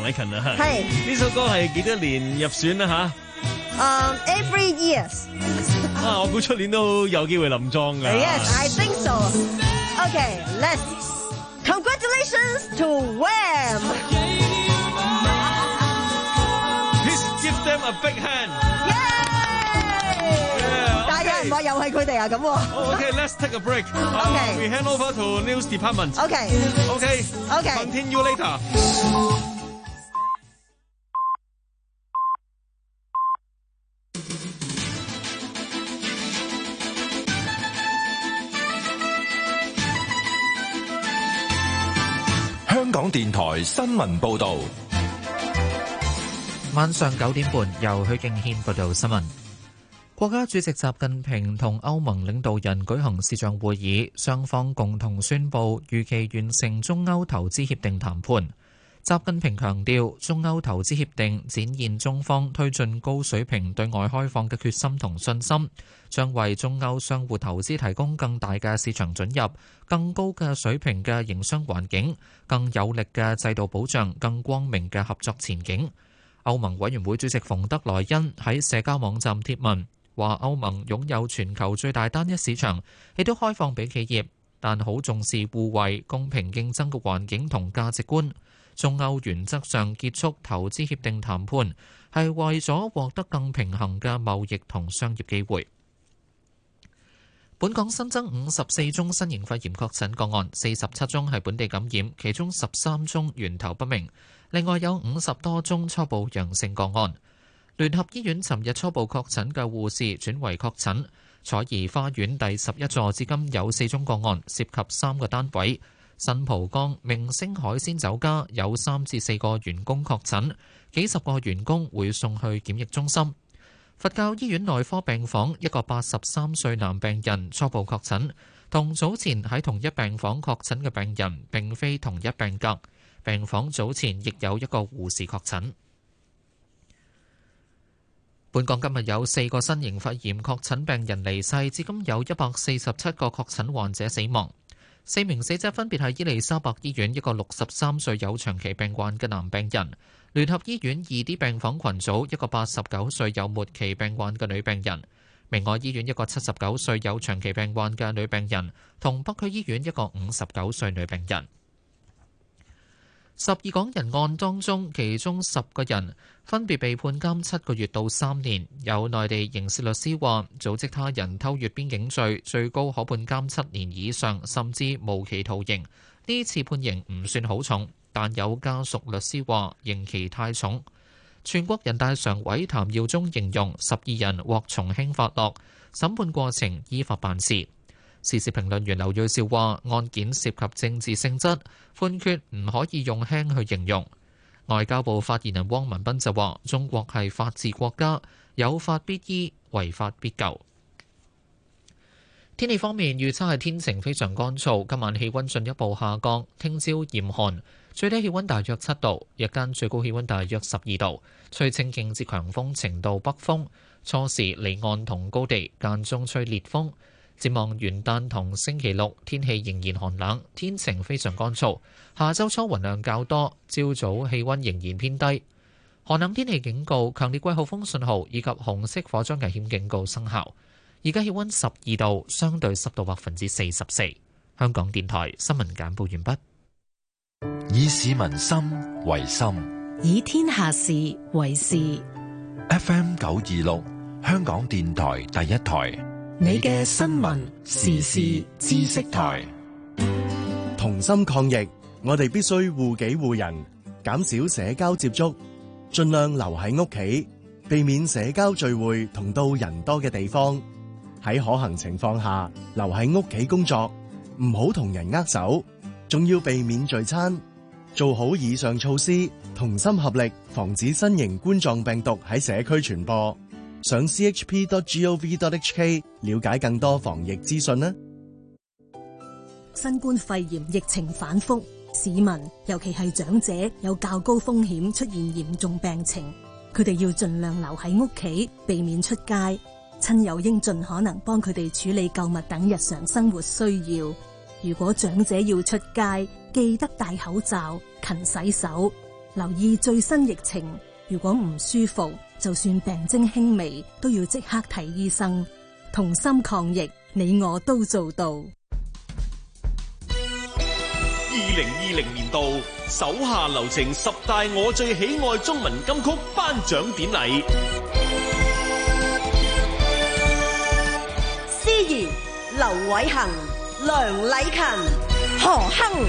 偉勤啊。 係呢首歌係幾多年入選啦吓？ Um, every years 啊，我估出年都有機會連莊㗎。 Yes, I think so. Okay, let's congratulations to Wham! Please give them a big hand. Yeah, 但係有人話又係佢哋啊咁喎。 Okay, let's take a break. Okay, we hand over to news department. Okay, okay, okay. Continue later. 香港電台新聞報導， 晚上九點半由許敬軒報道新聞。國家主席習近平同歐盟領導人舉行視像會議，雙方共同宣布預期完成中歐投資協定談判。習近平強調，中歐投資協定展現中方推進高水平對外開放嘅決心同信心，將為中歐相互投資提供更大嘅市場准入、更高嘅水平嘅營商環境、更有力嘅制度保障、更光明嘅合作前景。歐盟委員會主席馮德萊恩喺社交網站貼文話，歐盟擁有全球最大單一市場，亦都開放俾企業，但好重視互惠、公平競爭嘅環境同價值觀。中歐原則上結束投資協定談判，係為咗獲得更平衡嘅貿易同商業機會。本港新增五十四宗新型肺炎確診個案，四十七宗係本地感染，其中十三宗源頭不明。另外有五十多宗初步陽性個案。聯合醫院尋日初步確診嘅護士轉為確診。彩頤花園第十一座至今有四宗個案，涉及三個單位。新蒲崗明星海鮮酒家有三至四個員工確診，幾十個員工會送去檢疫中心。佛教醫院內科病房一個八十三歲男病人初步確診，同早前喺同一病房確診嘅病人並非同一病格。病房早前亦有一個護士確診。本港今日有四個新型肺炎確診病人離世，至今有一百四十七個確診患者死亡。四名死者分別係伊利沙伯醫院一個六十三歲有長期病患嘅男病人，聯合醫院二 D 病房群組一個八十九歲有末期病患嘅女病人，明愛醫院一個七十九歲有長期病患嘅女病人，同北區醫院一個五十九歲女病人。十二港人案當中，其中十個人分別被判監七個月到三年。有內地刑事律師話，組織他人偷越邊境罪，最高可判監七年以上，甚至無期徒刑。呢次判刑唔算好重，但有家屬律師話刑期太重。全國人大常委譚耀宗形容十二人獲從輕發落，審判過程依法辦事。時事評論員劉銳紹話，案件涉及政治性質，判決唔可以用輕去形容。外交部發言人汪文斌就話，中國係法治國家，有法必依，違法必究。天氣方面，預測係天晴非常乾燥，今晚氣溫進一步下降，聽朝嚴寒，最低氣溫大約七度，日間最高氣溫大約十二度，吹清勁至強風程度北風，初時離岸同高地間中吹烈風。展望元旦同星期六，天氣仍然寒冷，天晴非常乾燥。下周初雲量較多，朝早氣溫仍然偏低。寒冷天氣警告、強烈季候風信號以及紅色火災危險警告生效。而家氣溫十二度，相對濕度百分之四十四。香港電台新聞簡報完畢。 以市民心為心， 以天下事為事。 F M 九二六，香港電台第一台。 你嘅新聞時事知識台， 同心抗疫，我哋必須護己護人，減少社交接觸，盡量留喺屋企，避免社交聚會同到人多嘅地方。喺可行情況下，留喺屋企工作，唔好同人握手，仲要避免聚餐。做好以上措施，同心合力，防止新型冠狀病毒喺社區傳播。上 c h p dot gov dot h k 了解更多防疫資訊啦。 新冠肺炎疫情反覆，市民尤其係長者有較高風險出現嚴重病情，佢哋要盡量留喺屋企，避免出街。親友應盡可能幫佢哋處理購物等日常生活需要。如果長者要出街，記得戴口罩、勤洗手。 留意最新疫情。如果唔舒服，就算病徵輕微，都要即刻睇醫生。同心抗疫，你我都做到。 二零二零年度手下留情十大我最喜愛中文金曲頒獎典禮。 司儀劉偉恒、梁禮勤、何鏗。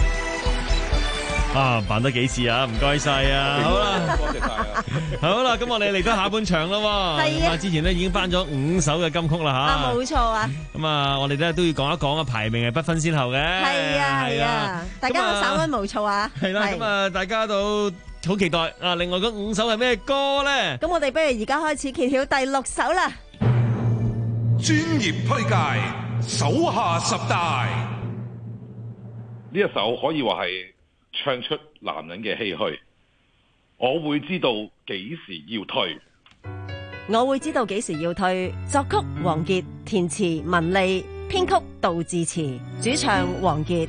啊，扮得幾次啊，唔該晒啊，好啦， 多謝晒啊， 好啦，咁我哋嚟到下半場啦喎， 係啊， 之前咧已經頒咗五首嘅金曲啦吓， 啊，冇錯啊， 咁啊，我哋咧都要講一講啊，排名係不分先後嘅， 係啊係啊，大家都稍安毋躁啊， 係啦，咁啊，大家都好期待啊，另外嗰五首係咩歌咧？ 咁我哋不如而家開始揭曉第六首啦， 專業推介手下十大，呢一首可以話係唱出男人嘅唏噓，我會知道幾時要退， 我會知道幾時要退。作曲王傑，填詞文莉，編曲杜自持，主唱王傑。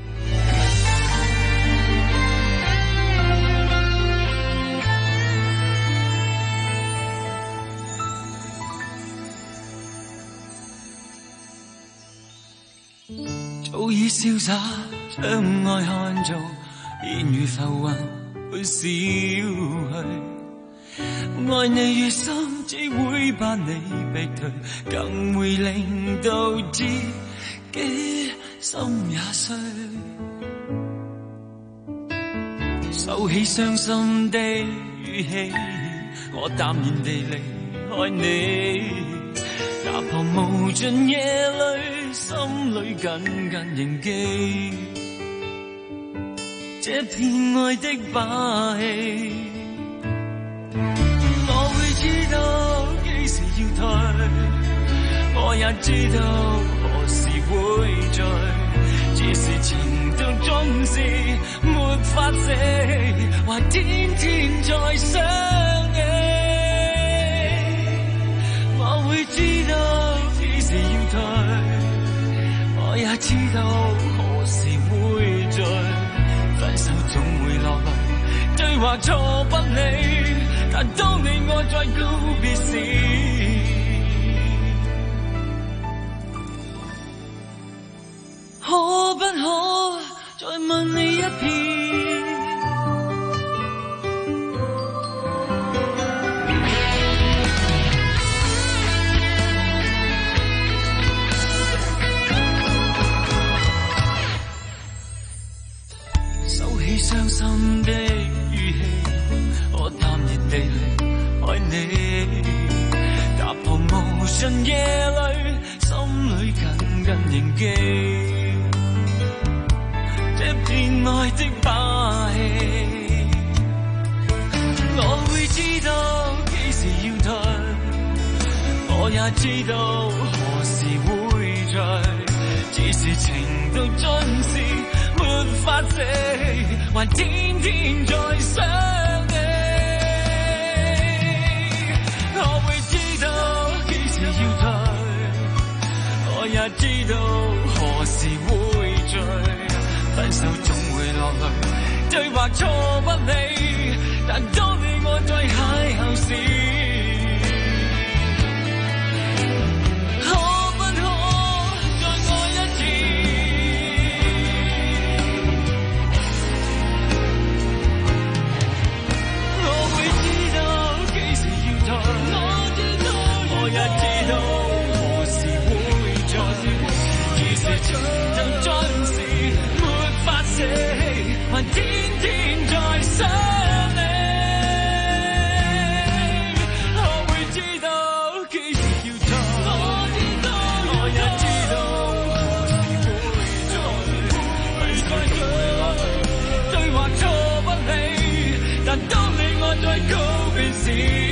早已瀟灑，將愛看做煙雨浮雲會消去，愛你越深，只會把你逼退，更會令到自己心也碎。收起傷心的語氣，我淡然地離開你，踏破無盡夜淚，心裏緊緊凝記這片愛的把戲，我會知道幾時要退，我也知道何時會醉，只是情到總是沒法死，還天天在想你，我會知道幾時要退，我也知道何時會醉，分手總會落淚，對話錯不理，但當你我在告別時，可不可再問你一遍，收起傷心的語氣，我淡然地離開你，踏破無盡夜淚，心裏緊緊凝記這片愛的把戲，我會知道幾時要退，我也知道何時會醉，只是情到盡時沒法死，還天天在想你，我會知道幾時要退，我也知道何時會醉，分手總會落淚，對話錯不理，但當你我在邂逅時，可不可再愛一次，我會知道幾時要退，我知道我也知道何時會醉，只是情到盡時還天天在想你，我會知道幾時要退，我知道我也知道何時會醉，分手總會落淚，對話錯不理，但當你我在告別時，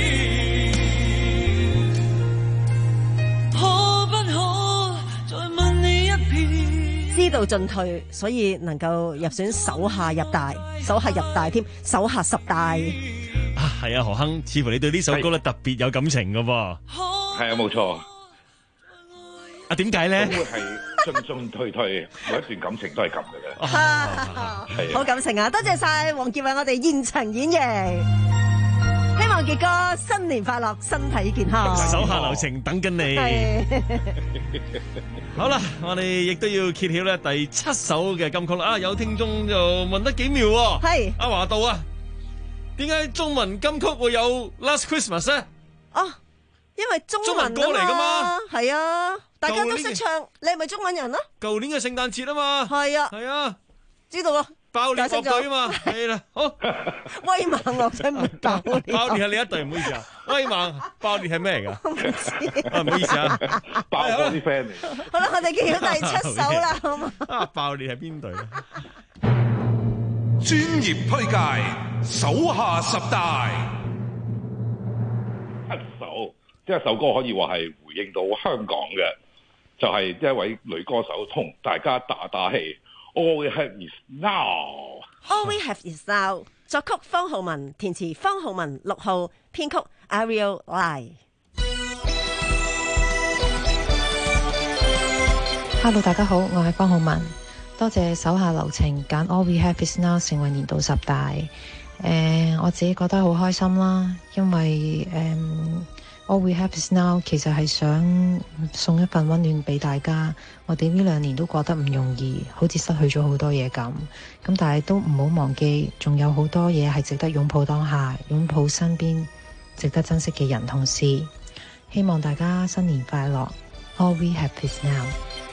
可不可再問你一遍， 知道進退，所以能夠入選手下入大，手下入大添，手下十大。 啊，係啊，何鏗，似乎你對呢首歌咧特別有感情噶噃。 係啊，冇錯。 啊，點解咧？ 會係進進退退，每一段感情都係咁嘅咧。係啊，好感情啊！多謝晒王傑為我哋現場演繹。希望傑哥新年快樂，身體健康。 手下留情，等緊你。好啦，我哋亦都要揭曉咧第七首嘅金曲啦。啊，有聽眾就問得幾妙喎。 係阿華道啊，點解中文金曲會有 Last Christmas 咧？ 哦，因為中文歌嚟噶嘛。 係啊，大家都識唱。你係咪中文人啊？ 舊年嘅聖誕節啊嘛。 係啊。 係啊。 知道啊。 爆裂樂隊啊嘛，係啦，好。 威猛樂隊唔爆裂。 爆裂係你一隊，唔好意思啊。威猛爆裂係咩嚟㗎？ 唔知。 唔好意思啊， 爆咗啲 friend 嚟。 好啦，我哋揭曉第七首啦，好嘛？ 啊，爆裂係邊隊咧？ 專業推介，手下十大。一首，即係首歌可以話係回應到香港嘅，就係一位女歌手同大家打打氣。All we have is now. All we have is now. 作曲方浩文，填詞方浩文，六號編曲 Ariel Lai。 Hello， 大家好，我係方浩文，多謝手下留情揀 All we have is now 成為年度十大。誒、呃，我自己覺得好開心啦，因為誒。呃All we have is now 其實係想送一份溫暖俾大家。我哋呢兩年都過得唔容易，好似失去咗好多嘢咁。咁但係都唔好忘記，仲有好多嘢係值得擁抱當下，擁抱身邊值得珍惜嘅人同事。希望大家新年快樂。All we have is now。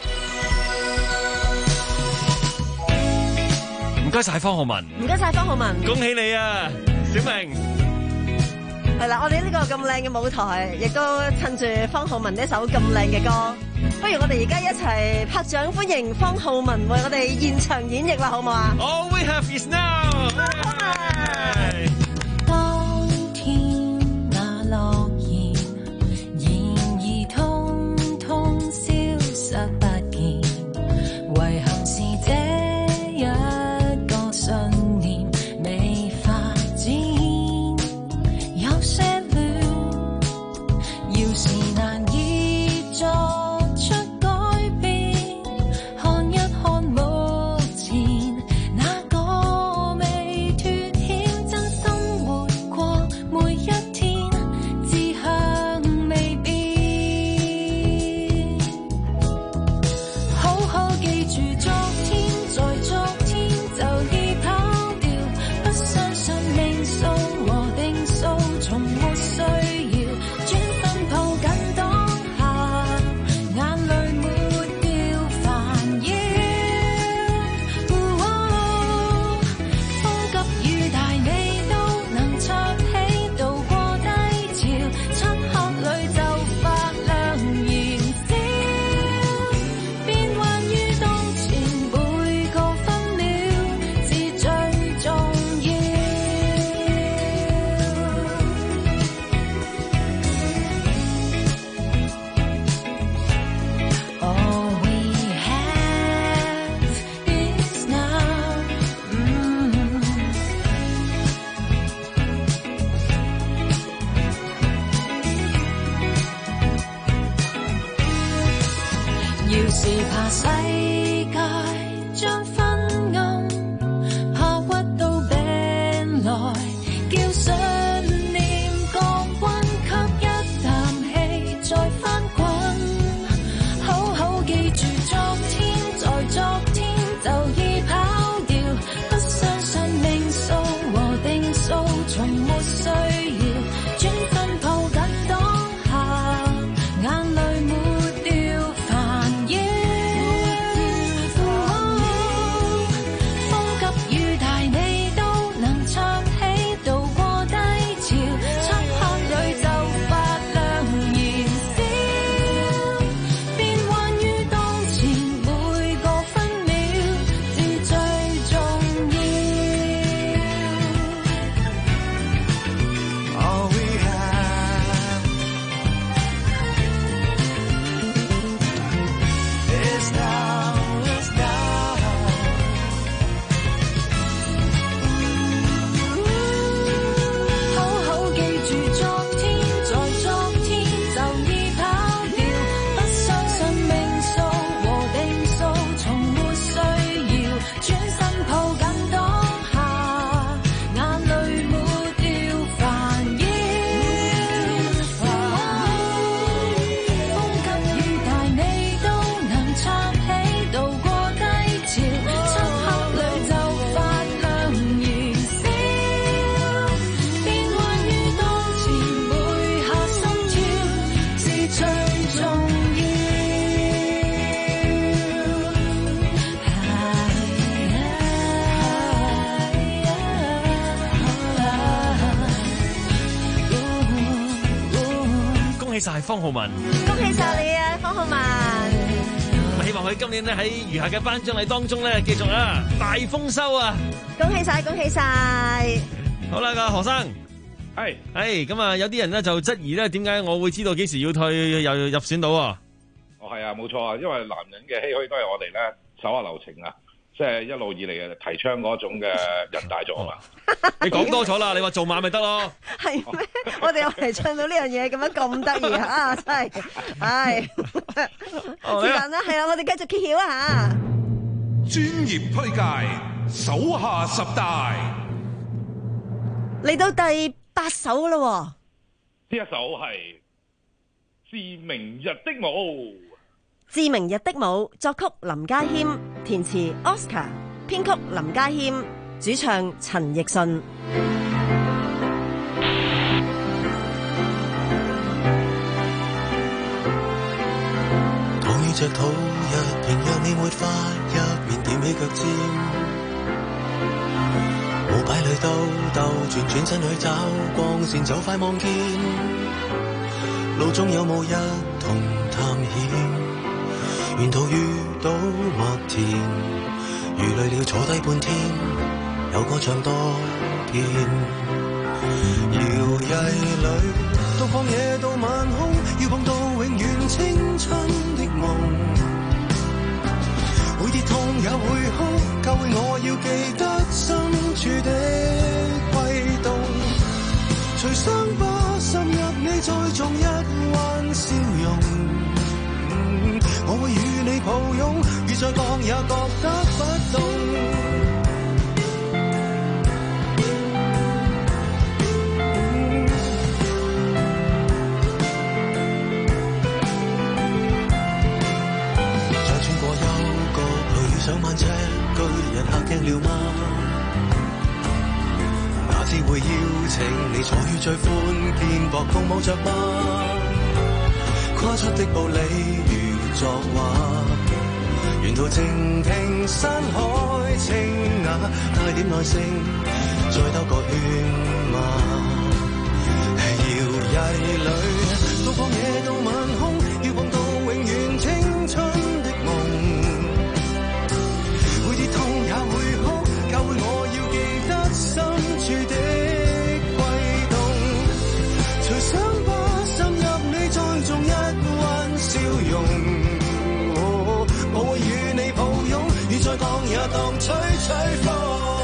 唔該晒方浩文， 唔該晒方浩文， 恭喜你啊，小明。 係啦，我哋呢個咁靚嘅舞台，亦都趁住方浩文呢首咁靚嘅歌，不如我哋而家一齊拍掌歡迎方浩文為我哋現場演繹啦，好唔好啊 ？All we have is now。 當天那諾言，然而通通消失不見，遺憾是這一個信念未發展。些戀，要是難以作出改變，看一看目前那個未脫險，真心活過每一天，志向未變。好好記住昨天，在昨天就已跑掉，不相信命數和定數。從沒需要專心抱緊當下，眼淚抹掉煩擾。風急雨大，你都能撐起渡過低潮，漆黑裏就發亮燃燒。變幻於當前，每個分秒是最重要。要是怕世界將昏暗，怕屈到病來，叫信念降溫，吸一啖氣再翻滾。好好記住昨天，在昨天就已跑掉，不相信命數和定數，從沒需要專心抱緊當下，眼淚抹掉煩擾。 恭喜晒方浩文， 恭喜晒你啊，方浩文！ 咁希望佢今年咧喺餘下嘅頒獎禮當中咧，繼續啊大豐收啊！ 恭喜晒，恭喜晒！ 好啦，個何生， 係係咁啊，有啲人咧就質疑咧，點解我會知道幾時要退又入選到啊？ 哦，係啊，冇錯啊，因為男人嘅唏噓都係我哋咧手下留情啊，即係一路以嚟嘅提倡嗰種嘅人大咗嘛。 你講多咗啦，你話做馬咪得咯。 係咩？我哋又嚟唱到呢樣嘢咁樣咁得意啊！真係，唉，是但啦，係啦，我哋繼續揭曉啊嚇。 專業推介手下十大， 嚟到第八首啦喎。 呢一首係《致明日的舞》。 《致明日的舞》作曲林家謙，填詞 Oscar， 編曲林家謙，主唱陳奕迅。 躺於隻土一片，若你沒法一面踮起腳尖，舞擺裏兜兜轉，轉身去找光線，就快望見路中有冇一同探險。沿途遇到麥田，如累了坐低半天，有歌唱多遍。搖曳裏到曠野到晚空，要碰到永遠青春的夢。會跌痛也會哭，教會我要記得深處的悸動。隨傷疤滲入你，再種一彎笑容。我會與你抱擁，雨再降也覺得不凍。再穿過幽谷路，遇上萬尺巨人，嚇驚了嗎？哪知會邀請你坐於最寬肩膊，共舞着嗎？跨出的步履如作畫，沿途靜聽山海清雅，帶點耐性，再兜個圈嗎？搖曳裏到曠野到晚空，要碰到永遠青春的夢。會跌痛也會哭，教會我要記得深處的悸動。隨傷疤滲入你，再種一彎笑容。哦，我會與你抱擁，雨再降也當吹吹風。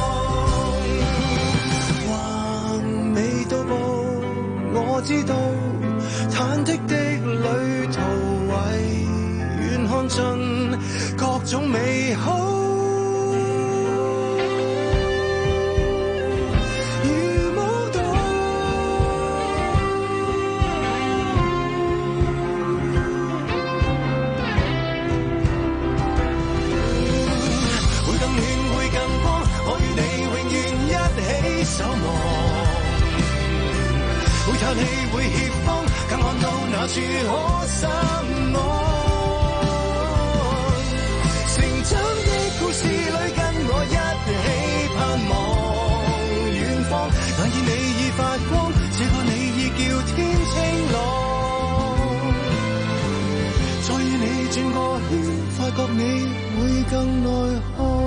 還未到步，我知道忐忑的旅途，唯願看盡各種美好。守望，會嘆氣，會怯慌，更看到那處可心安。成長的故事裏，跟我一起盼望遠方。但見你已發光，這個你已叫天清朗。再與你轉個圈，發覺你會更內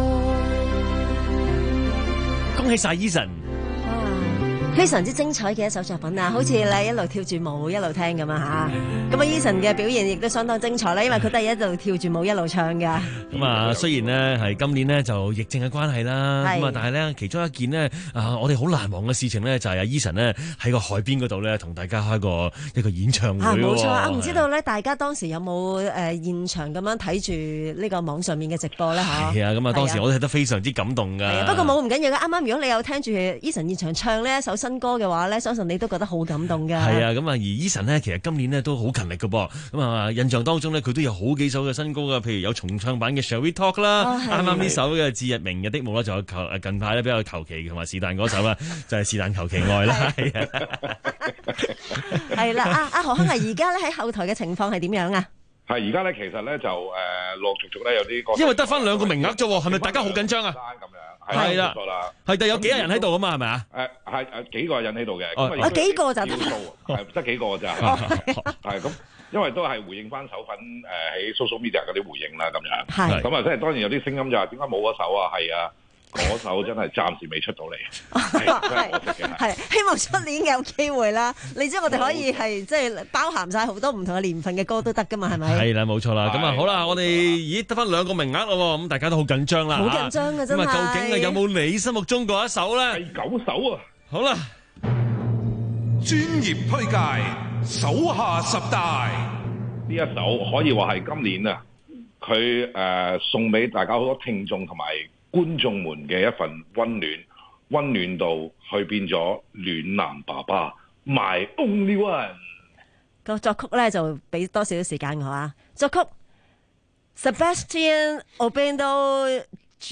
看。 恭喜晒 Eason！ 非常之精彩嘅一首作品啊，好似你一路跳住舞一路聽咁啊吓，咁啊 Eason 嘅表現亦都相當精彩啦，因為佢都係一路跳住舞一路唱嘅。 咁啊，雖然呢係今年呢就疫症嘅關係啦，咁啊，但係呢其中一件呢，啊，我哋好難忘嘅事情呢，就係阿 Eason 呢喺個海邊嗰度呢，同大家開個一個演唱會。 冇錯啊，唔知道呢，大家當時有冇誒現場咁樣睇住呢個網上面嘅直播呢？吓？ 係啊，咁啊當時我都睇得非常之感動噶。 不過冇唔緊要嘅，啱啱如果你有聽住 Eason 現場唱呢一首新歌嘅話咧，相信你都覺得好感動嘅。 係啊，咁啊，而 Eason 呢，其實今年呢都好勤力嘅噃。咁啊，印象當中呢，佢都有好幾首嘅新歌嘅，譬如有重唱版嘅 Shall We Talk 啦，啱啱呢首嘅《致日明日的夢》啦，仲有求近排咧比較求其同埋是但嗰首啦，就係是但求其愛啦。係啊， 係啦，阿阿何鏗啊，而家咧喺後台嘅情況係點樣啊？ 係而家咧，其實咧就誒陸陸續續咧有啲歌手， 因為得翻兩個名額啫喎，係咪大家好緊張啊？係啦， 冇錯啦， 係，但有幾個人喺度啊嘛，係咪啊？ 誒係誒幾個人喺度嘅， 我幾個就得， 係得幾個咋？係咁，因為都係回應翻手份誒喺 social media 嗰啲回應啦，咁樣。係。咁啊，即係當然有啲聲音就話點解冇嗰首啊？係啊。嗰首真係暫時未出到嚟，係係希望出年有機會啦。你知我哋可以係即係包含晒好多唔同嘅年份嘅歌都得噶嘛，係咪？ 係啦，冇錯啦。咁啊，好啦，我哋咦得翻兩個名額咯，咁大家都好緊張啦， 好緊張嘅真係。 咁啊，究竟啊有冇你心目中嗰一首咧？ 第九首啊！ 好啦， 專業推介手下十大呢一首可以話係今年啊，佢誒、呃、送俾大家好多聽眾同埋觀眾們嘅一份溫暖，溫暖到去變咗暖男爸爸 My Only One。 個作曲咧就俾多少少時間我啊，作曲 Sebastian Obendo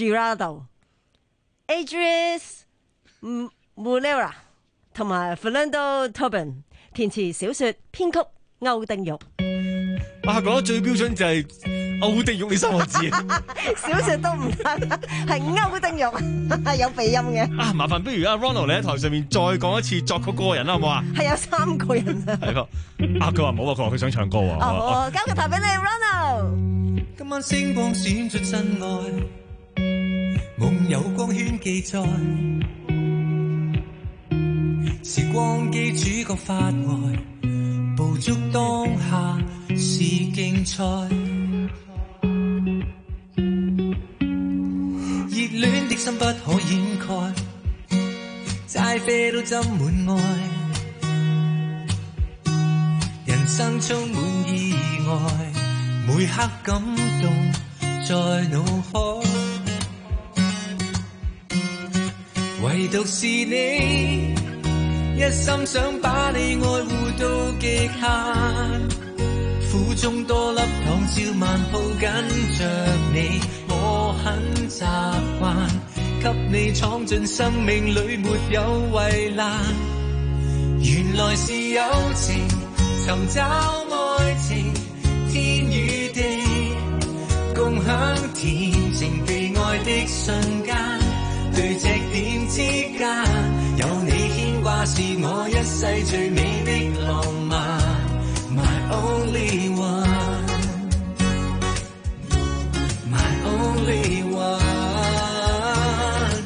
Giraldo、Adrius Mulera 同埋 Fernando Tobin， 填詞小說編曲歐定玉。 啊，講得最標準就係歐定玉呢三個字， 小說都唔得，係歐定玉，有鼻音嘅。 啊，麻煩不如阿 Ronald 你喺台上面再講一次作曲嗰個人啦，好唔好啊？ 係有三個人啊。 係咯，啊佢話冇啊，佢話佢想唱歌喎。 哦，交個台俾你 Ronald。 今晚星光閃出真愛，夢有光圈記載，時光機主角發呆，捕捉當下是競賽，熱戀的心不可掩蓋，齋啡都斟滿愛，人生充滿意外，每刻感動在腦海，唯獨是你，一心想把你愛護到極限，苦中多粒糖照萬抱緊着你，我很習慣給你闖進生命裏沒有圍欄，原來是友情尋找愛情天與地，共享甜情被愛的瞬間，對隻點之間有你牽掛是我一世最美的浪漫 My only one My only one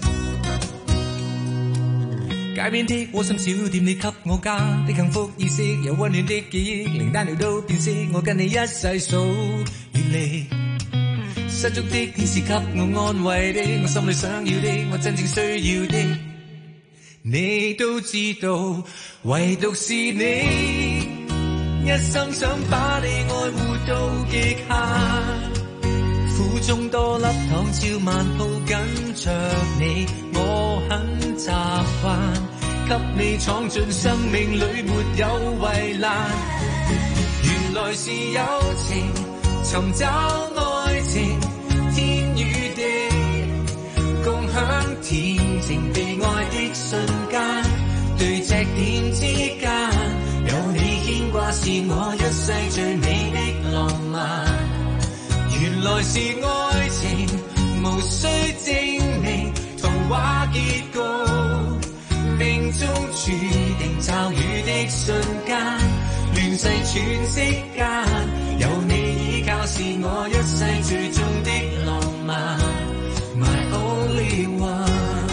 街邊的窩心小店你給我家的幸福意識有溫暖的記憶，靈丹療都變色，我跟你一世數遠離，失足的天使給我安慰的，我心裏想要的，我真正需要的，你都知道，唯獨是你，一心想把你愛護到極限，苦中多粒糖照萬抱緊着你，我很習慣給你闖進生命裏沒有圍欄，原來是友情尋找愛情天與地，共享甜情被愛的瞬間，對隻點之間有你牽掛是我一世最美的浪漫，原來是愛情無需證明童話結局，命中注定驟雨的瞬間，亂世喘息間有你依靠是我一世最終的浪漫 My only one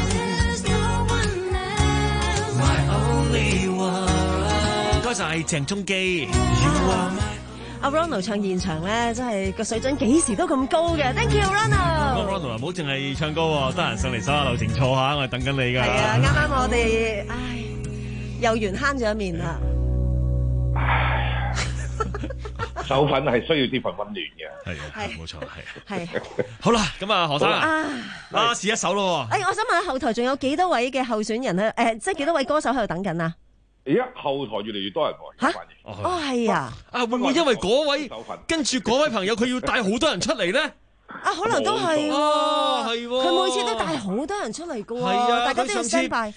My only one 唔該晒鄭中基。 阿 Ronald 唱現場咧，真係個水準幾時都咁高嘅。Thank you Ronald。 Ronald 唔好淨係唱歌喎，得閒上嚟手下留情坐下，我哋等緊你㗎。 係啊，啱啱我哋唉又緣慳咗一面啦。 手粉係需要啲份溫暖嘅， 係啊，冇錯，係。 係。 好啦，咁啊，何生啊，啊試一首咯。 誒，我想問下後台仲有幾多位嘅候選人咧？誒，即係幾多位歌手喺度等緊啊？ 而家後台越嚟越多人喎。 嚇？哦，係啊。 啊，會唔會因為嗰位跟住嗰位朋友佢要帶好多人出嚟咧？ 啊，可能都係喎， 係喎。 佢每次都帶好多人出嚟㗎喎， 係啊， 大家都要 stand by。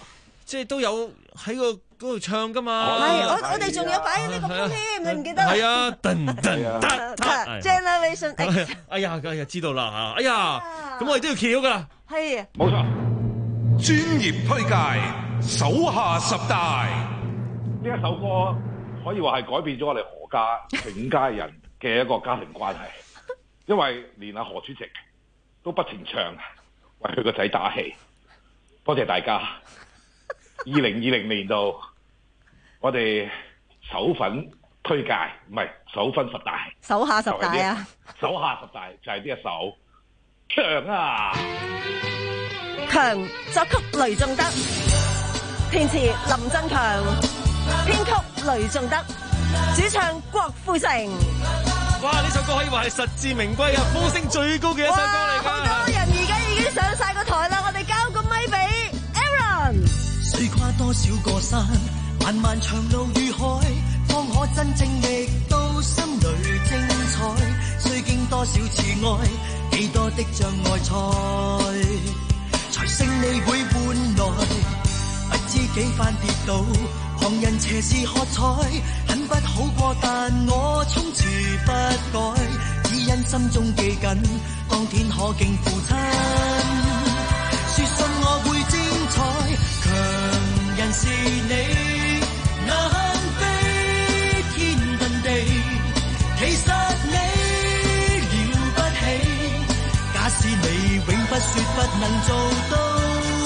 即係都有喺個嗰度唱噶嘛。 係，我我哋仲有擺喺呢個風添，你唔記得？ 係啊，噔噔噔噔 Generation X。 哎呀，哎呀，知道啦嚇！哎呀，咁我哋都要揭曉噶啦。 係啊， 冇錯。專業推介手下十大，呢一首歌可以話係改變咗我哋何家全家人嘅一個家庭關係，因為連阿何主席都不停唱，為佢個仔打氣。多謝大家。二零二零年度我哋首份推介，唔係首分十大， 手下十大啊！ 手下十大就係呢一首強啊！ 強作曲雷頌德，填詞林振強，編曲雷頌德，主唱郭富城。 哇！呢首歌可以話係實至名歸啊，呼聲最高嘅一首歌嚟㗎。 好多人而家已經上晒個台啦，我哋交個咪俾 Aaron。 水跨多少個山，漫漫長路與海，方可真正覓到心裏精彩。須經多少次愛，幾多的障礙賽，才勝利會換來。不知幾番跌倒，旁人斜視喝彩，很不好過，但我從此不改，只因心中記緊，當天可敬父親。說信我會精彩，強人是你，能飛天遁地，其實你了不起。假使你永不說不能做到，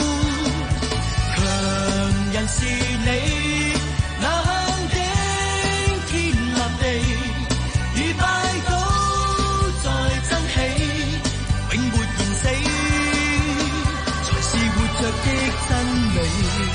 強人是你，能頂天立地，如拜倒在爭氣，永沒言死，才是活着的真理。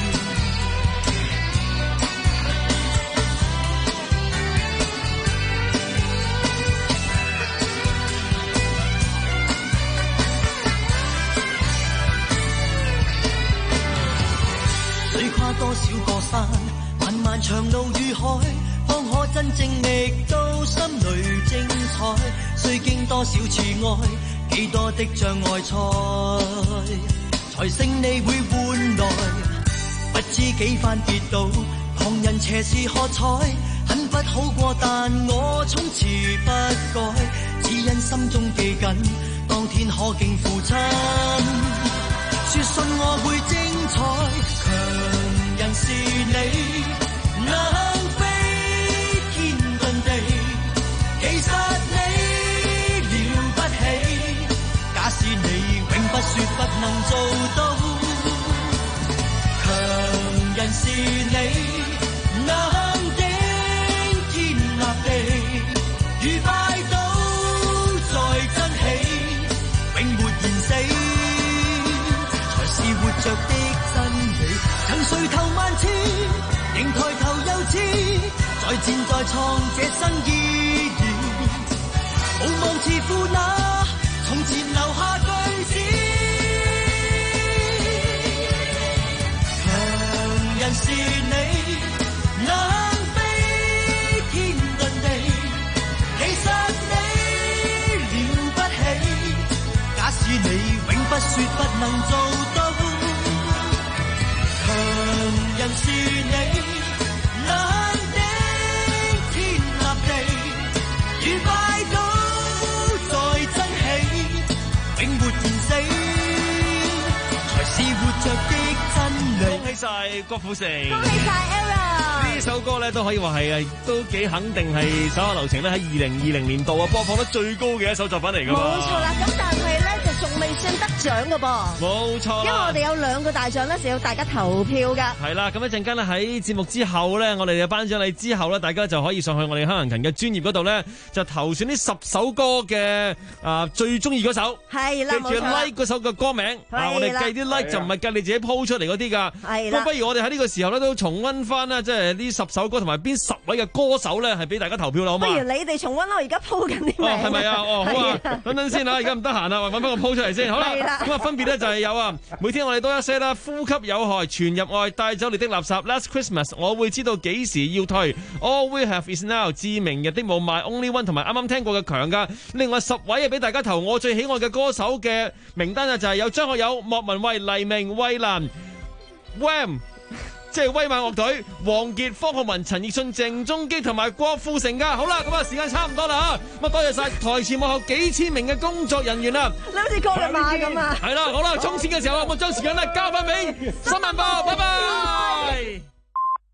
水跨多少個山，漫漫長路與海，方可真正覓到心裏精彩。須經多少次愛，幾多的障礙賽，才勝利會換來。不知幾番跌倒，旁人斜視喝彩，很不好過，但我從此不改，只因心中記緊，當天可敬父親。說信我會精彩，強人是你，能飛天遁地，其實你了不起。假使你永不說不能做到，強人是你，能頂天立地，如拜倒在爭氣，永沒言死，是活着的真理。曾垂頭萬次，仍抬頭又知，再戰再創這新意義。無望自負那從前留下句子，強人是你，能飛天遁地，其實你了不起。假使你永不說不能做到，強人是你，能頂天立地，如拜倒在爭氣，永沒言死，才是活着的真理。 恭喜晒郭富城， 恭喜晒 Aaron。 呢首歌咧都可以話係啊，都幾肯定係手下留情咧喺二零二零年度啊播放得最高嘅一首作品嚟㗎嘛。 冇錯啦，咁但係咧就仲未算得獎㗎噃。 冇錯啦， 因為我哋有兩個大獎咧，就要大家投票㗎。 係啦，咁一陣間咧喺節目之後咧，我哋嘅頒獎禮之後咧，大家就可以上去我哋香港人嘅專頁嗰度咧，就投選呢十首歌嘅啊、呃、最中意嗰首。 係啦， 記住 like 嗰首嘅歌名。啊，我哋計啲 like 就唔係計你自己 po 出嚟嗰啲㗎。 係啦。 咁不如我哋喺呢個時候咧都重溫翻啦，即係呢十首歌同埋邊十位嘅歌手咧係俾大家投票啦，好嘛？ 不如你哋重溫啦，我而家 po 緊啲名。 哦，係咪啊？哦，好啊，等等先啊，而家唔得閒啦，揾翻個 po 出嚟先。好啦，咁啊分別咧就係有啊，每天我哋多一些啦，呼吸有害傳入愛，帶走你的垃圾 ，Last Christmas， 我會知道幾時要退 ，All We Have Is Now， 致明日的霧霾 ，Only One 同埋啱啱聽過嘅強噶。另外十位啊俾大家投我最喜愛嘅歌手嘅名單啊，就係有張學友、莫文蔚、黎明、衛蘭、Wham。 即係威猛樂隊、王傑、方浩文、陳奕迅、鄭中基同埋郭富城噶。好啦，咁啊時間差唔多啦嚇，咁啊多謝晒台前幕後幾千名嘅工作人員啊！ 你好似過日馬咁啊！ 係啦，好啦，衝線嘅時候，我將時間咧交翻俾新聞部，拜拜。